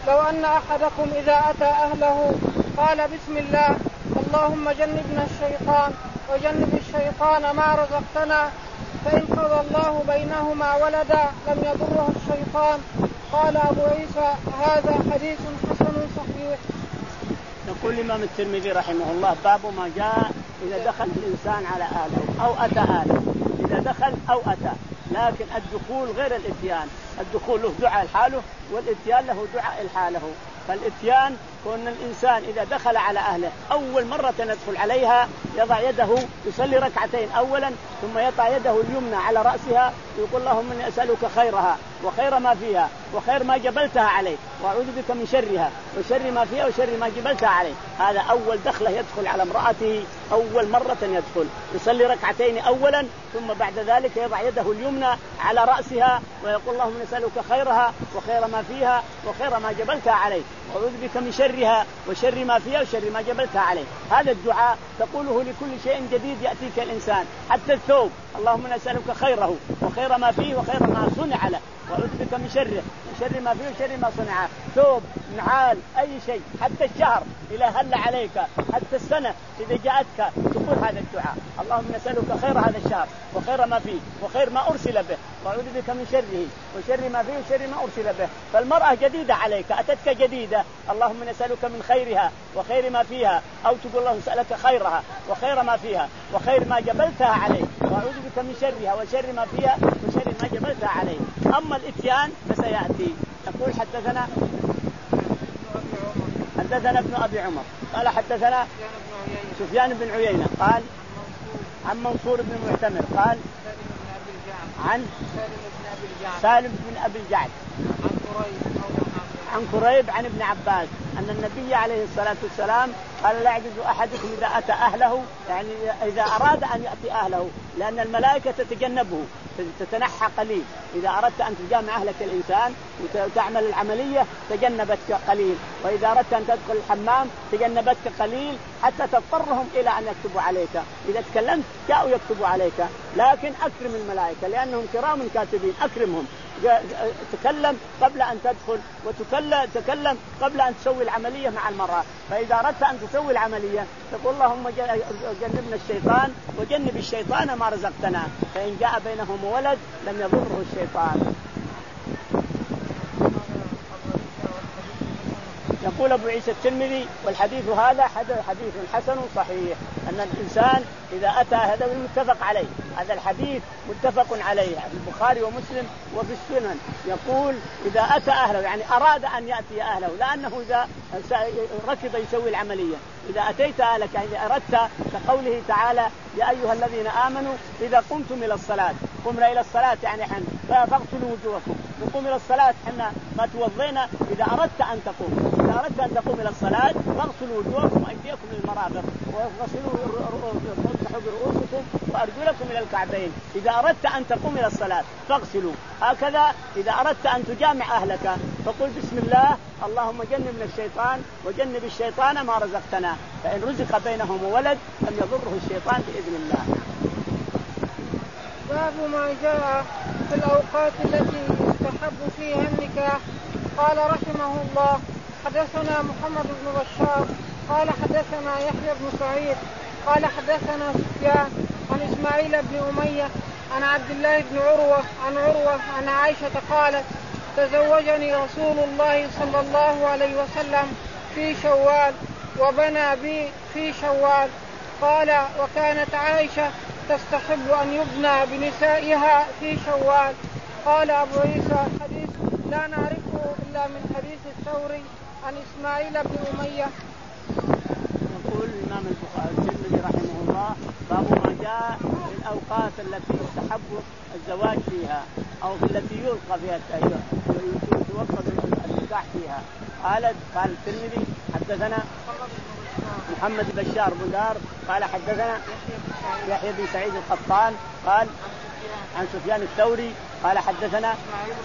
لو أن أحدكم إذا أتى أهله قال بسم الله اللهم جنبنا الشيطان وجنب الشيطان ما رزقتنا فإن قضى الله بينهما ولدا لم يضره الشيطان. قال أبو عيسى هذا حديث حسن صحيح. يقول الإمام الترمذي رحمه الله باب ما جاء إذا دخل الإنسان على أهله أو أتى أهله، إذا دخل أو أتى، لكن الدخول غير الإتيان. الدخول له دعاء لحاله والإتيان له دعاء لحاله. فالإتيان كون الإنسان إذا دخل على أهله أول مرة يدخل عليها يضع يده يصلي ركعتين أولا، ثم يضع يده اليمنى على رأسها ويقول اللهم إني أسألك خيرها وخير ما فيها وخير ما جبلتها عليه وأعوذ بك من شرها وشر ما فيها وشر ما جبلتها عليه. هذا أول دخله يدخل على امرأته، أول مرة يدخل يصلي ركعتين أولا، ثم بعد ذلك يضع يده اليمنى على رأسها ويقول اللهم إني أسألك خيرها وخير ما فيها وخير ما جبلتها عليه وأعوذ بك من شرها وشر ما فيها وشر ما جبلتها عليه. هذا الدعاء تقوله لكل شيء جديد يأتيك الإنسان، حتى الثوب اللهم نسألك خيره وخير ما فيه وخير ما صنع له وأعوذ بك من شره وشر ما فيه وشر ما صنع. ثوب، نعال، أي شيء، حتى الشهر إذا هل عليك، حتى السنة إذا جاءتك تقول هذا الدعاء اللهم نسألك خير هذا الشهر وخير ما فيه وخير ما أرسل به وأعوذ بك من شره وشر ما فيه وشر ما أرسل به. فالمرأة جديدة عليك، أتتك جديدة، اللهم نسألك من خيرها وخير ما فيها، أو تقول الله نسألك خيرها وخير ما فيها وخير ما جبلتها عليه وأعوذ بك من شرها وشر ما فيها وشر ما جبلتها عليه. أما الإتيان فسيأتي. يقول حدثنا حدثنا ابن أبي عمر قال حدثنا سفيان بن عيينة قال عن منصور بن معتمر قال عن سالم بن أبي الجعد عن كريب عن ابن عباس أن النبي عليه الصلاة والسلام قال لا يعجز أحدكم إذا أتى أهله، يعني إذا أراد أن يأتي أهله، لأن الملائكة تتجنبه تتنحى قليل. إذا أردت أن تجامع أهلك الإنسان وتعمل العملية تجنبتك قليل، وإذا أردت أن تدخل الحمام تجنبتك قليل حتى تضطرهم إلى أن يكتبوا عليك. إذا تكلمت جاءوا يكتبوا عليك، لكن أكرم الملائكة لأنهم كرام كاتبين، أكرمهم. تكلم قبل أن تدخل وتكلم قبل أن تسوي العملية مع المرأة. فإذا أردت أن تسوي العملية تقول اللهم جنبنا الشيطان وجنب الشيطان ما رزقتنا، فإن جاء بينهم ولد لم يضره الشيطان. يقول أبو عيسى الترمذي والحديث هذا حديث حسن صحيح، أن الإنسان إذا أتى هذا متفق عليه، هذا الحديث متفق عليه في البخاري ومسلم وفي السنن. يقول إذا أتى أهله، يعني أراد أن يأتي أهله، لأنه إذا ركض يسوي العملية. إذا أتيت أهلك يعني إذا أردت، كقوله تعالى يا أيها الذين آمنوا إذا قمتم إلى الصلاة، قمنا إلى الصلاة يعني حن فاغسلوا وجوهكم وقوم إلى الصلاة، حنا ما توضينا. إذا أردت أن تقوم إذا أردت أن تقوم إلى الصلاة فاغسلوا وجوهكم وأيديكم للمرافق وغسلوا وامسحوا برؤوسكم وأرجلكم إلى الكعبين. إذا أردت أن تقوم إلى الصلاة فاغسلوا. هكذا إذا أردت أن تجامع أهلك فقل بسم الله اللهم جنبنا الشيطان وجنب الشيطان ما رزقتنا، فإن رزق بينهم ولد لم يضره الشيطان بإذن الله. باب ما جاء في الأوقات التي يستحب فيها النكاح. قال رحمه الله حدثنا محمد بن بشار قال حدثنا يحيى بن سعيد قال حدثنا سفيان عن إسماعيل بن أمية عن عبد الله بن عروة عن عروة عن عائشة قالت تزوجني رسول الله صلى الله عليه وسلم في شوال وبنى بي في شوال. قال وكانت عائشة تستحب أن يبنى بنسائها في شوال. قال أبو عيسى حديث لا نعرفه إلا من حديث الثوري عن إسماعيل بن أمية. يقول الإمام البخاري الترمذي رحمه الله باب ما جاء في الأوقات التي يستحب الزواج فيها أو التي يلقى فيها يتوقف النكاح فيها. قال قال الترمذي حدثنا محمد بشار بن دار قال حدثنا يحيى بن سعيد القطان قال عن سفيان الثوري قال حدثنا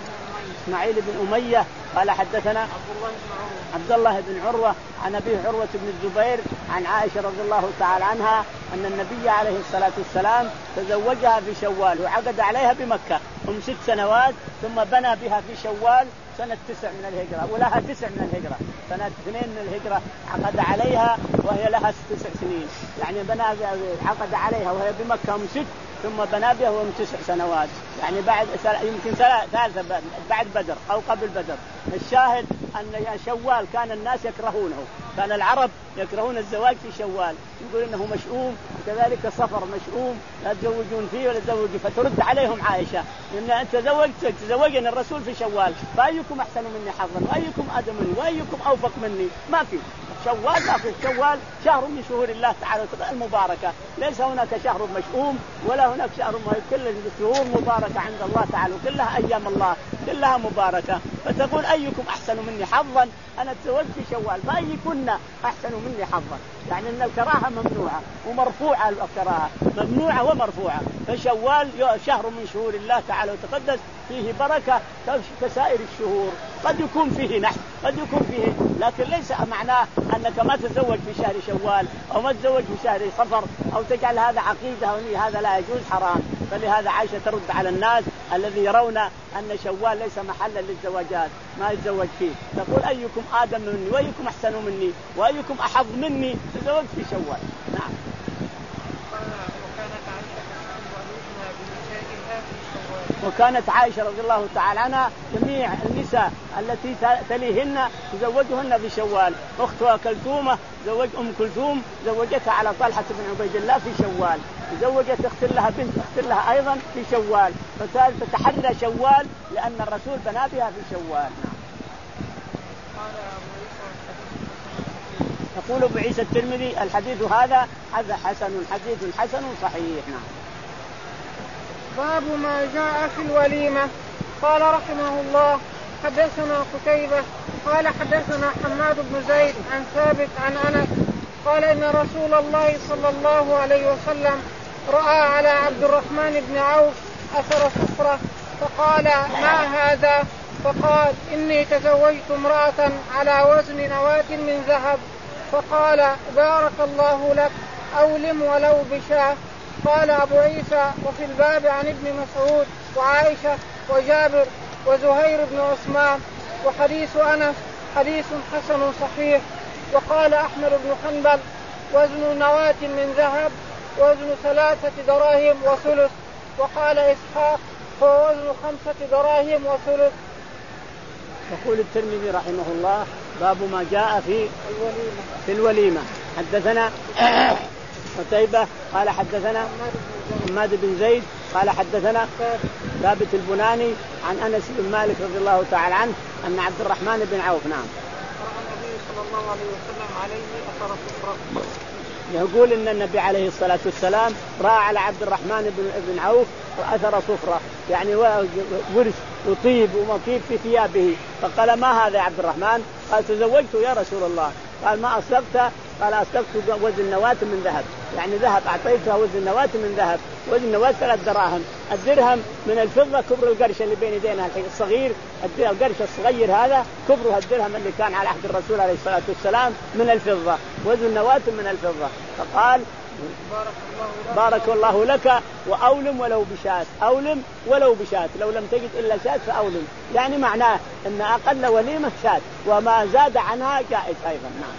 إسماعيل بن أمية قال حدثنا عبد الله بن عروة عبد الله بن عروة عن أبيه عروة بن الزبير عن عائشة رضي الله تعالى عنها أن النبي عليه الصلاة والسلام تزوجها في شوال وعقد عليها بمكة هم ست سنوات ثم بنى بها في شوال سنة تسع من الهجرة ولها تسع من الهجرة سنة اثنين من الهجرة عقد عليها وهي لها تسع سنين يعني بنى عقد عليها وهي بمكة هم ست ثم بنى بها وهم تسع سنوات يعني بعد يمكن ثلاثة بعد بدر أو قبل بدر. الشاهد أن شوال كان الناس يكرهونه كان العرب يكرهون الزواج في شوال يقول إنه مشؤوم وكذلك السفر مشؤوم لا تزوجون فيه ولا تزوجوا فترد عليهم عائشة إن أنت تزوجت تزوجني الرسول في شوال فأيكم أحسن مني حظا وأيكم أدم مني وأيكم أوفق مني ما في شوال لا في شوال شهر من شهور الله تعالى المباركة ليس هناك شهر مشؤوم ولا هناك شهر كل الشهور مباركة عند الله تعالى وكلها أيام الله كلها مباركة فتقول أيكم أحسن مني حظا أنا تزوجت في شوال فأيكن أحسن مني حظا يعني أن الكراهة ممنوعة ومرفوعة الكراهة ممنوعة ومرفوعة فشوال شهر من شهور الله تعالى وتقدس فيه بركة كسائر الشهور قد يكون فيه نحس قد يكون فيه لكن ليس معناه أنك ما تتزوج في شهر شوال أو ما تتزوج في شهر صفر أو تجعل هذا عقيدة هذا لا يجوز حرام. فلهذا عائشة ترد على الناس الذي يرون أن شوال ليس محلا للزواجات ما يتزوج فيه تقول أيكم آدم مني وأيكم أحسن مني وأيكم أحظ مني تزوج في شوال. نعم. وكانت عائشة رضي الله تعالى عنها جميع النساء التي تليهن تزوجهن في شوال. أختها كلثومة زوج أم كلثوم زوجتها على طلحة بن عبيد الله في شوال زوجت أخت لها بنت أخت لها أيضا في شوال فتتحرى شوال لأن الرسول بنى بها في شوال. يقول أبو عيسى الترمذي الحديث هذا هذا حسن حديث حسن صحيح. نعم. باب ما جاء في الوليمة. قال رحمه الله حدثنا قتيبة قال حدثنا حماد بن زيد عن ثابت عن أنس قال إن رسول الله صلى الله عليه وسلم رأى على عبد الرحمن بن عوف أثر صفرة فقال ما هذا؟ فقال إني تزوجت امرأة على وزن نواة من ذهب. فقال بارك الله لك أولم ولو بشاة. قال أبو عيسى وفي الباب عن ابن مسعود وعائشة وجابر وزهير بن عثمان وحديث أنس حديث حسن صحيح. وقال أحمد بن حنبل وزن نواة من ذهب وزن ثلاثة دراهم وثلث. وقال إسحاق هو وزن خمسة دراهم وثلث. يقول الترمذي رحمه الله باب ما جاء في الوليمة, في الوليمة. حدثنا قتيبة قال حدثنا حماد بن زيد قال حدثنا ثابت البناني عن أنس بن مالك رضي الله تعالى عنه أن عبد الرحمن بن عوف نعم النبي صلى الله عليه وسلم عليه أثر صفرة. يقول إن النبي عليه الصلاة والسلام رأى على عبد الرحمن بن عوف وأثر صفرة يعني ورث وطيب ومطيب في ثيابه. فقال ما هذا يا عبد الرحمن؟ قال تزوجت يا رسول الله. قال ما أصبت؟ قال أصبت وزن نواة من ذهب يعني ذهب أعطيتها وزن نواة من ذهب وزن نواة ثلاث دراهم. الدرهم من الفضة كبر القرش اللي بين يدينا الصغير القرش الصغير هذا كبرها الدرهم اللي كان على عهد الرسول عليه الصلاة والسلام من الفضة وزن نواة من الفضة. فقال بارك الله لك وأولم ولو بشات أولم ولو بشات لو لم تجد إلا شات فأولم يعني معناه أن أقل وليمة شات وما زاد عنها جائز أيضا. نعم.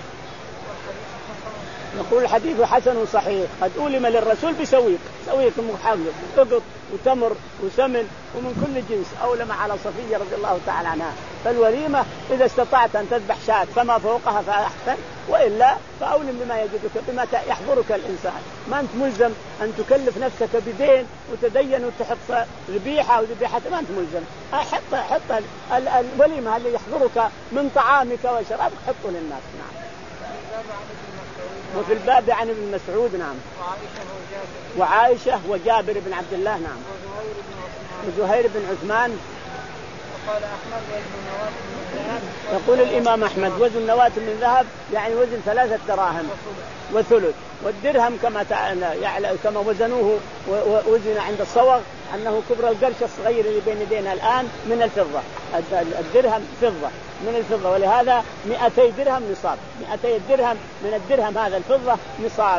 نقول الحديث حسن صحيح قد أولم للرسول بسويق سويق محمد قطط وتمر وسمن ومن كل جنس أولم على صفية رضي الله تعالى عنها. فالوليمة إذا استطعت أن تذبح شاة فما فوقها فأحسن وإلا فأولم بما يجدك بما يحضرك الإنسان. ما أنت ملزم أن تكلف نفسك بدين وتدين وتحط ذبيحة وذبيحة ما أنت ملزم. حط حط الوليمة اللي يحضرك من طعامك وشرابك حطه للناس. نعم. وفي الباب عن ابن مسعود نعم وعائشة وجابر بن عبد الله نعم وزهير بن عثمان. وقال أحمد وزن نواة من ذهب. يقول الإمام أحمد وزن نواة من ذهب يعني وزن ثلاثة دراهم وثلث. والدرهم كما كما وزنوه وزن عند الصوغ أنه كبر القرش الصغير اللي بين يدينا الآن من الفضة، الدرهم فضة من الفضة، ولهذا مئتي درهم نصاب، مئتي درهم من الدرهم هذا الفضة نصاب،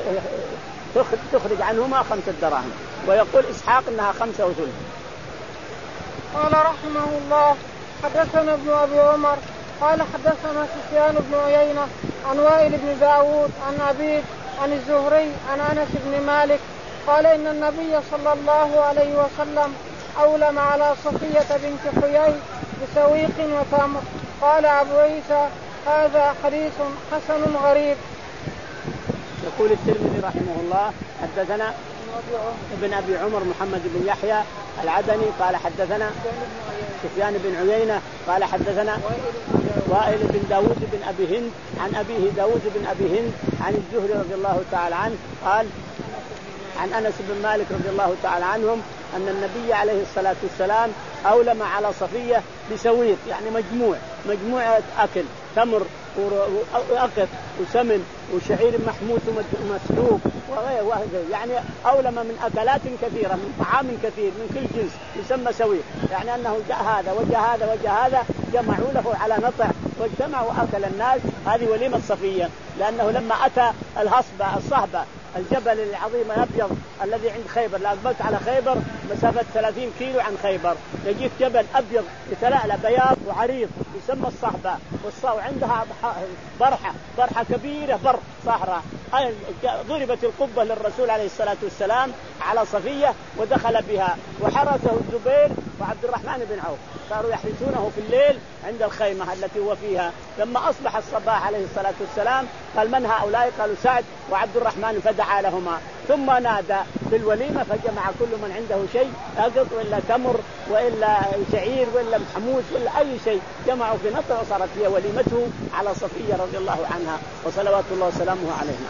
تخرج عنهما خمسة دراهم. ويقول إسحاق إنها خمسة وثلث. قال رحمه الله حدثنا ابن أبي عمر قال حدثنا سفيان بن عيينة عن وائل بن داود عن أبيه عن الزهري عن أنس بن مالك قال إن النبي صلى الله عليه وسلم أولم على صفية بنت حيي بسويق وتمر. قال أبو عيسى هذا حديث حسن غريب. يقول الترمذي رحمه الله حدثنا ابن أبي عمر محمد بن يحيى العدني قال حدثنا سفيان بن عيينة قال حدثنا وائل بن داود بن أبي هند عن أبيه داود بن أبي هند عن الزهري رضي الله تعالى عنه قال عن أنس بن مالك رضي الله تعالى عنهم أن النبي عليه الصلاة والسلام أولم على صفية بسويق، يعني مجموع مجموعة أكل، تمر وأقط وسمن وشعير محموس ومسلوق وغيره، يعني أولم من أكلات كثيرة من طعام كثير من كل جنس يسمى سويق، يعني أنه جاء هذا وجاء هذا وجاء هذا جمعوا له على نطع واجتمعوا وأكل الناس. هذه وليمة صفية، لأنه لما أتى الهصبة الصهبة الجبل العظيم الأبيض الذي عند خيبر، لأقبلت على خيبر مسافة ثلاثين كيلو عن خيبر، يجيك جبل أبيض يتلألأ بياض وعريض يسمى الصهبة، والصهبة عندها برحة برحة كبيرة بر صحراء، ضربت القبة للرسول عليه الصلاة والسلام على صفية ودخل بها وحرسه الزبير وعبد الرحمن بن عوف، صاروا يحرسونه في الليل عند الخيمة التي هو فيها. لما أصبح الصباح عليه الصلاة والسلام قال من هؤلاء؟ قالوا سعد وعبد الرحمن، فدعا لهما ثم نادى بالوليمة فجمع كل من عنده شيء أقط وإلا تمر وإلا شعير وإلا حموس وإلا أي شيء، جمعوا في نطع وصارت هي وليمته على صفية رضي الله عنها وصلوات الله وسلامه عليها.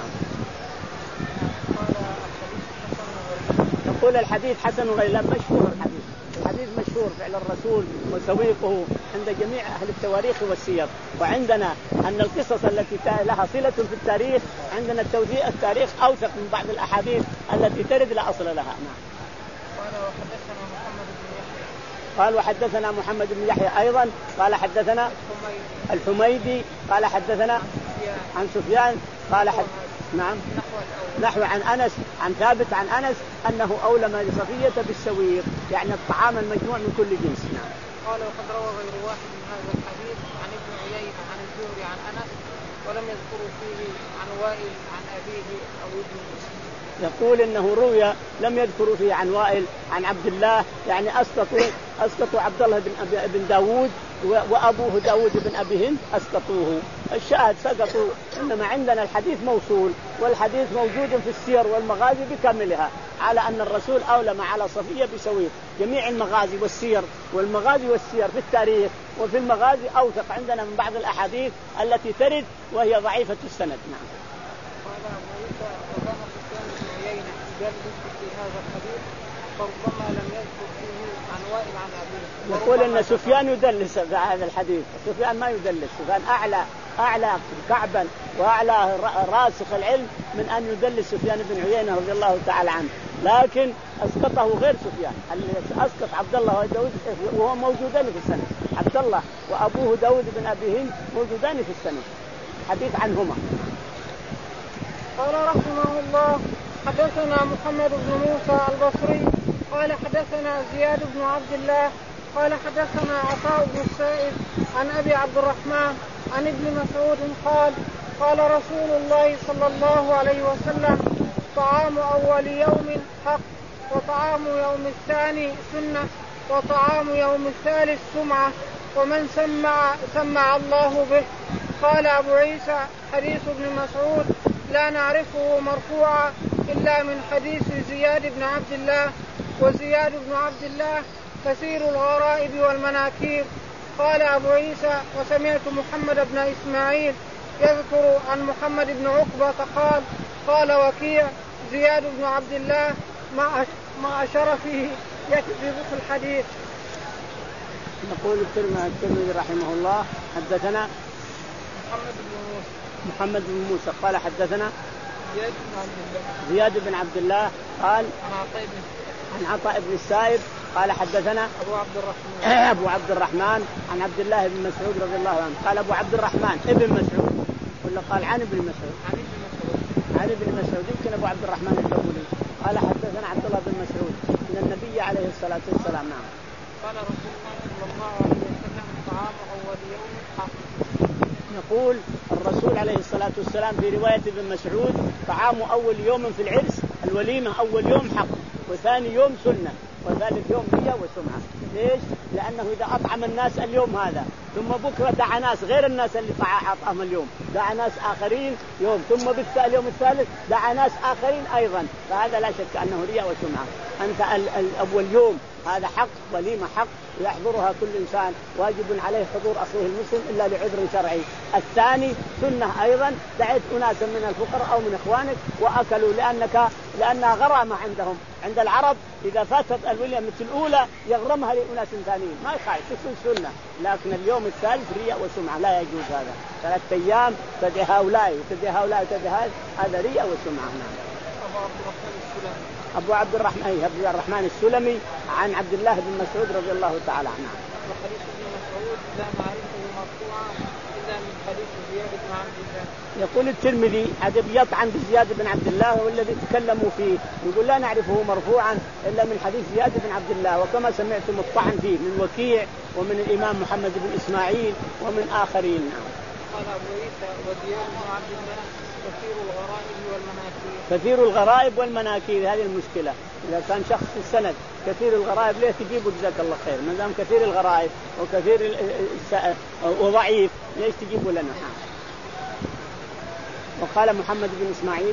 يقول الحديث حسن غير مشهور، الحديث الحديث مشهور فعل الرسول وسويقه عند جميع أهل التواريخ والسير. وعندنا أن القصص التي لها صلة في التاريخ عندنا التوثيق التاريخ أوثق من بعض الأحاديث التي ترد لا أصل لها. نعم. قال وحدثنا محمد بن يحيى أيضا قال حدثنا الحميدي قال حدثنا عن سفيان قال حد... نعم نحو عن أنس عن ثابت عن أنس أنه أولم لصفية بالسويق، يعني الطعام المجموع من كل جنس. نعم. قال وقد روى غير واحد من هذا الحديث عن ابن عيينة عن الزهري عن أنس ولم يذكروا فيه عن وائل عن أبيه أو ابن مسلم. يقول إنه روي لم يذكروا فيه عن وائل عن عبد الله، يعني أسقطوا أسقطوا عبد الله بن أبي بن داود وأبوه داود بن أبي هند أسقطوه. الشاهد سقطوا، إنما عندنا الحديث موصول والحديث موجود في السير والمغازي بكاملها على أن الرسول أولم على صفية بسويق. جميع المغازي والسير والمغازي والسير في التاريخ وفي المغازي أوثق عندنا من بعض الأحاديث التي ترد وهي ضعيفة السند. نعم. في هذا الحديث فربما لم يذكر فيه عن وائل عن أبيه. يقول إن سفيان يدلس في هذا الحديث، سفيان ما يدلس، سفيان أعلى أعلى كعبا وأعلى راسخ العلم من أن يدلس سفيان بن عيينة رضي الله تعالى عنه، لكن أسقطه غير سفيان. أسقط عبد الله وداود وهو موجودان في السنة، عبد الله وأبوه داود بن أبي هند موجودان في السنة، حديث عنهما. قال رحمه الله حدثنا محمد بن موسى البصري قال حدثنا زياد بن عبد الله قال حدثنا عطاء بن السائب عن أبي عبد الرحمن عن ابن مسعود قال قال رسول الله صلى الله عليه وسلم طعام أول يوم حق، وطعام يوم الثاني سنة، وطعام يوم الثالث سمعة، ومن سمع سمع الله به. قال أبو عيسى حديث ابن مسعود لا نعرفه مرفوعا إلا من حديث زياد بن عبد الله، وزياد بن عبد الله كثير الغرائب والمناكير. قال أبو عيسى وسمعت محمد بن إسماعيل يذكر عن محمد بن عقبة قال قال وكيع زياد بن عبد الله ما أشر فيه يكذب في الحديث. نقول الترمذي رحمه الله حدثنا محمد بن موسى محمد بن موسى قال حدثنا زياد بن عبد الله زياد بن عبد الله قال عن عطاء بن السائب قال حدثنا أبو عبد الرحمن أبو عبد الرحمن عن عبد الله بن مسعود رضي الله عنه قال أبو عبد الرحمن ابن مسعود ولا قال عن ابن مسعود عن ابن مسعود عن ابن مسعود يمكن أبو عبد الرحمن الدولي قال حدثنا عبد الله بن مسعود أن النبي عليه الصلاة والسلام نعم قال رسول الله صلى الله عليه وسلم طعام أول يوم حق. يقول الرسول عليه الصلاة والسلام في رواية ابن مسعود طعام أول يوم في العرس الوليمة أول يوم حق وثاني يوم سنة وثالث يوم رياء وسمعة. ليش؟ لأنه إذا أطعم الناس اليوم هذا ثم بكرة دعا ناس غير الناس اللي أطعم اليوم دعا ناس آخرين يوم ثم باليوم الثالث دعا ناس آخرين أيضا فهذا لا شك أنه رياء وسمعة. أنت الأول يوم هذا حق وليمة حق يحضرها كل إنسان واجب عليه حضور أخيه المسلم إلا لعذر شرعي. الثاني سنة أيضا دعيت أناسا من الفقراء أو من إخوانك وأكلوا لأنك لأنها غرامة عندهم عند العرب إذا فاتت الوليمة مثل الأولى يغرمها لأناس ثانيين ما يخالف تكون سنة لكن اليوم الثالث رياء وسمعة لا يجوز هذا ثلاثة أيام تدعي هؤلاء وتدعي هؤلاء وتدعي هذا رياء وسمعة. أبو عبد الرحمن أي أبو الرحمن السلمي عن عبد الله بن مسعود رضي الله تعالى عنه. وحديث ابن مسعود لا نعرفه مرفوعا إلا من حديث زياد بن عبد الله. يقول الترمذي هذا يطعن بزياد بن عبد الله والذي تكلموا فيه يقول لا نعرفه مرفوعا إلا من حديث زياد بن عبد الله وكما سمعتم الطعن فيه من وكيع ومن الإمام محمد بن إسماعيل ومن آخرين. قال أبو عيسى وزياد بن عبد الله كثير الغرائب والمناكير. كثير الغرائب والمناكير هذه المشكلة إذا كان شخص في السند كثير الغرائب ليه تجيبه جزاك الله خير ما دام كثير الغرائب وكثير وضعيف ليش تجيبه لنا. وقال محمد بن إسماعيل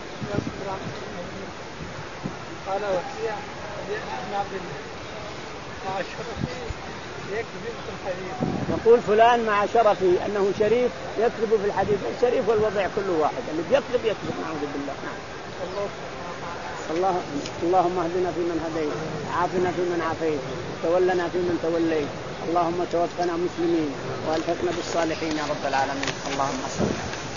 قال وكيع بن عبد الله مع شرفه يكذب في الحديث. يقول فلان مع شرفه أنه شريف يكذب في الحديث. الشريف والوضع كل واحد اللي يكذب يكذب نعوذ بالله. نعم. الله اللهم اهدنا فيمن هديت عافنا فيمن عافيت تولنا فيمن توليت اللهم توفنا مسلمين والحقنا بالصالحين يا رب العالمين. اللهم صل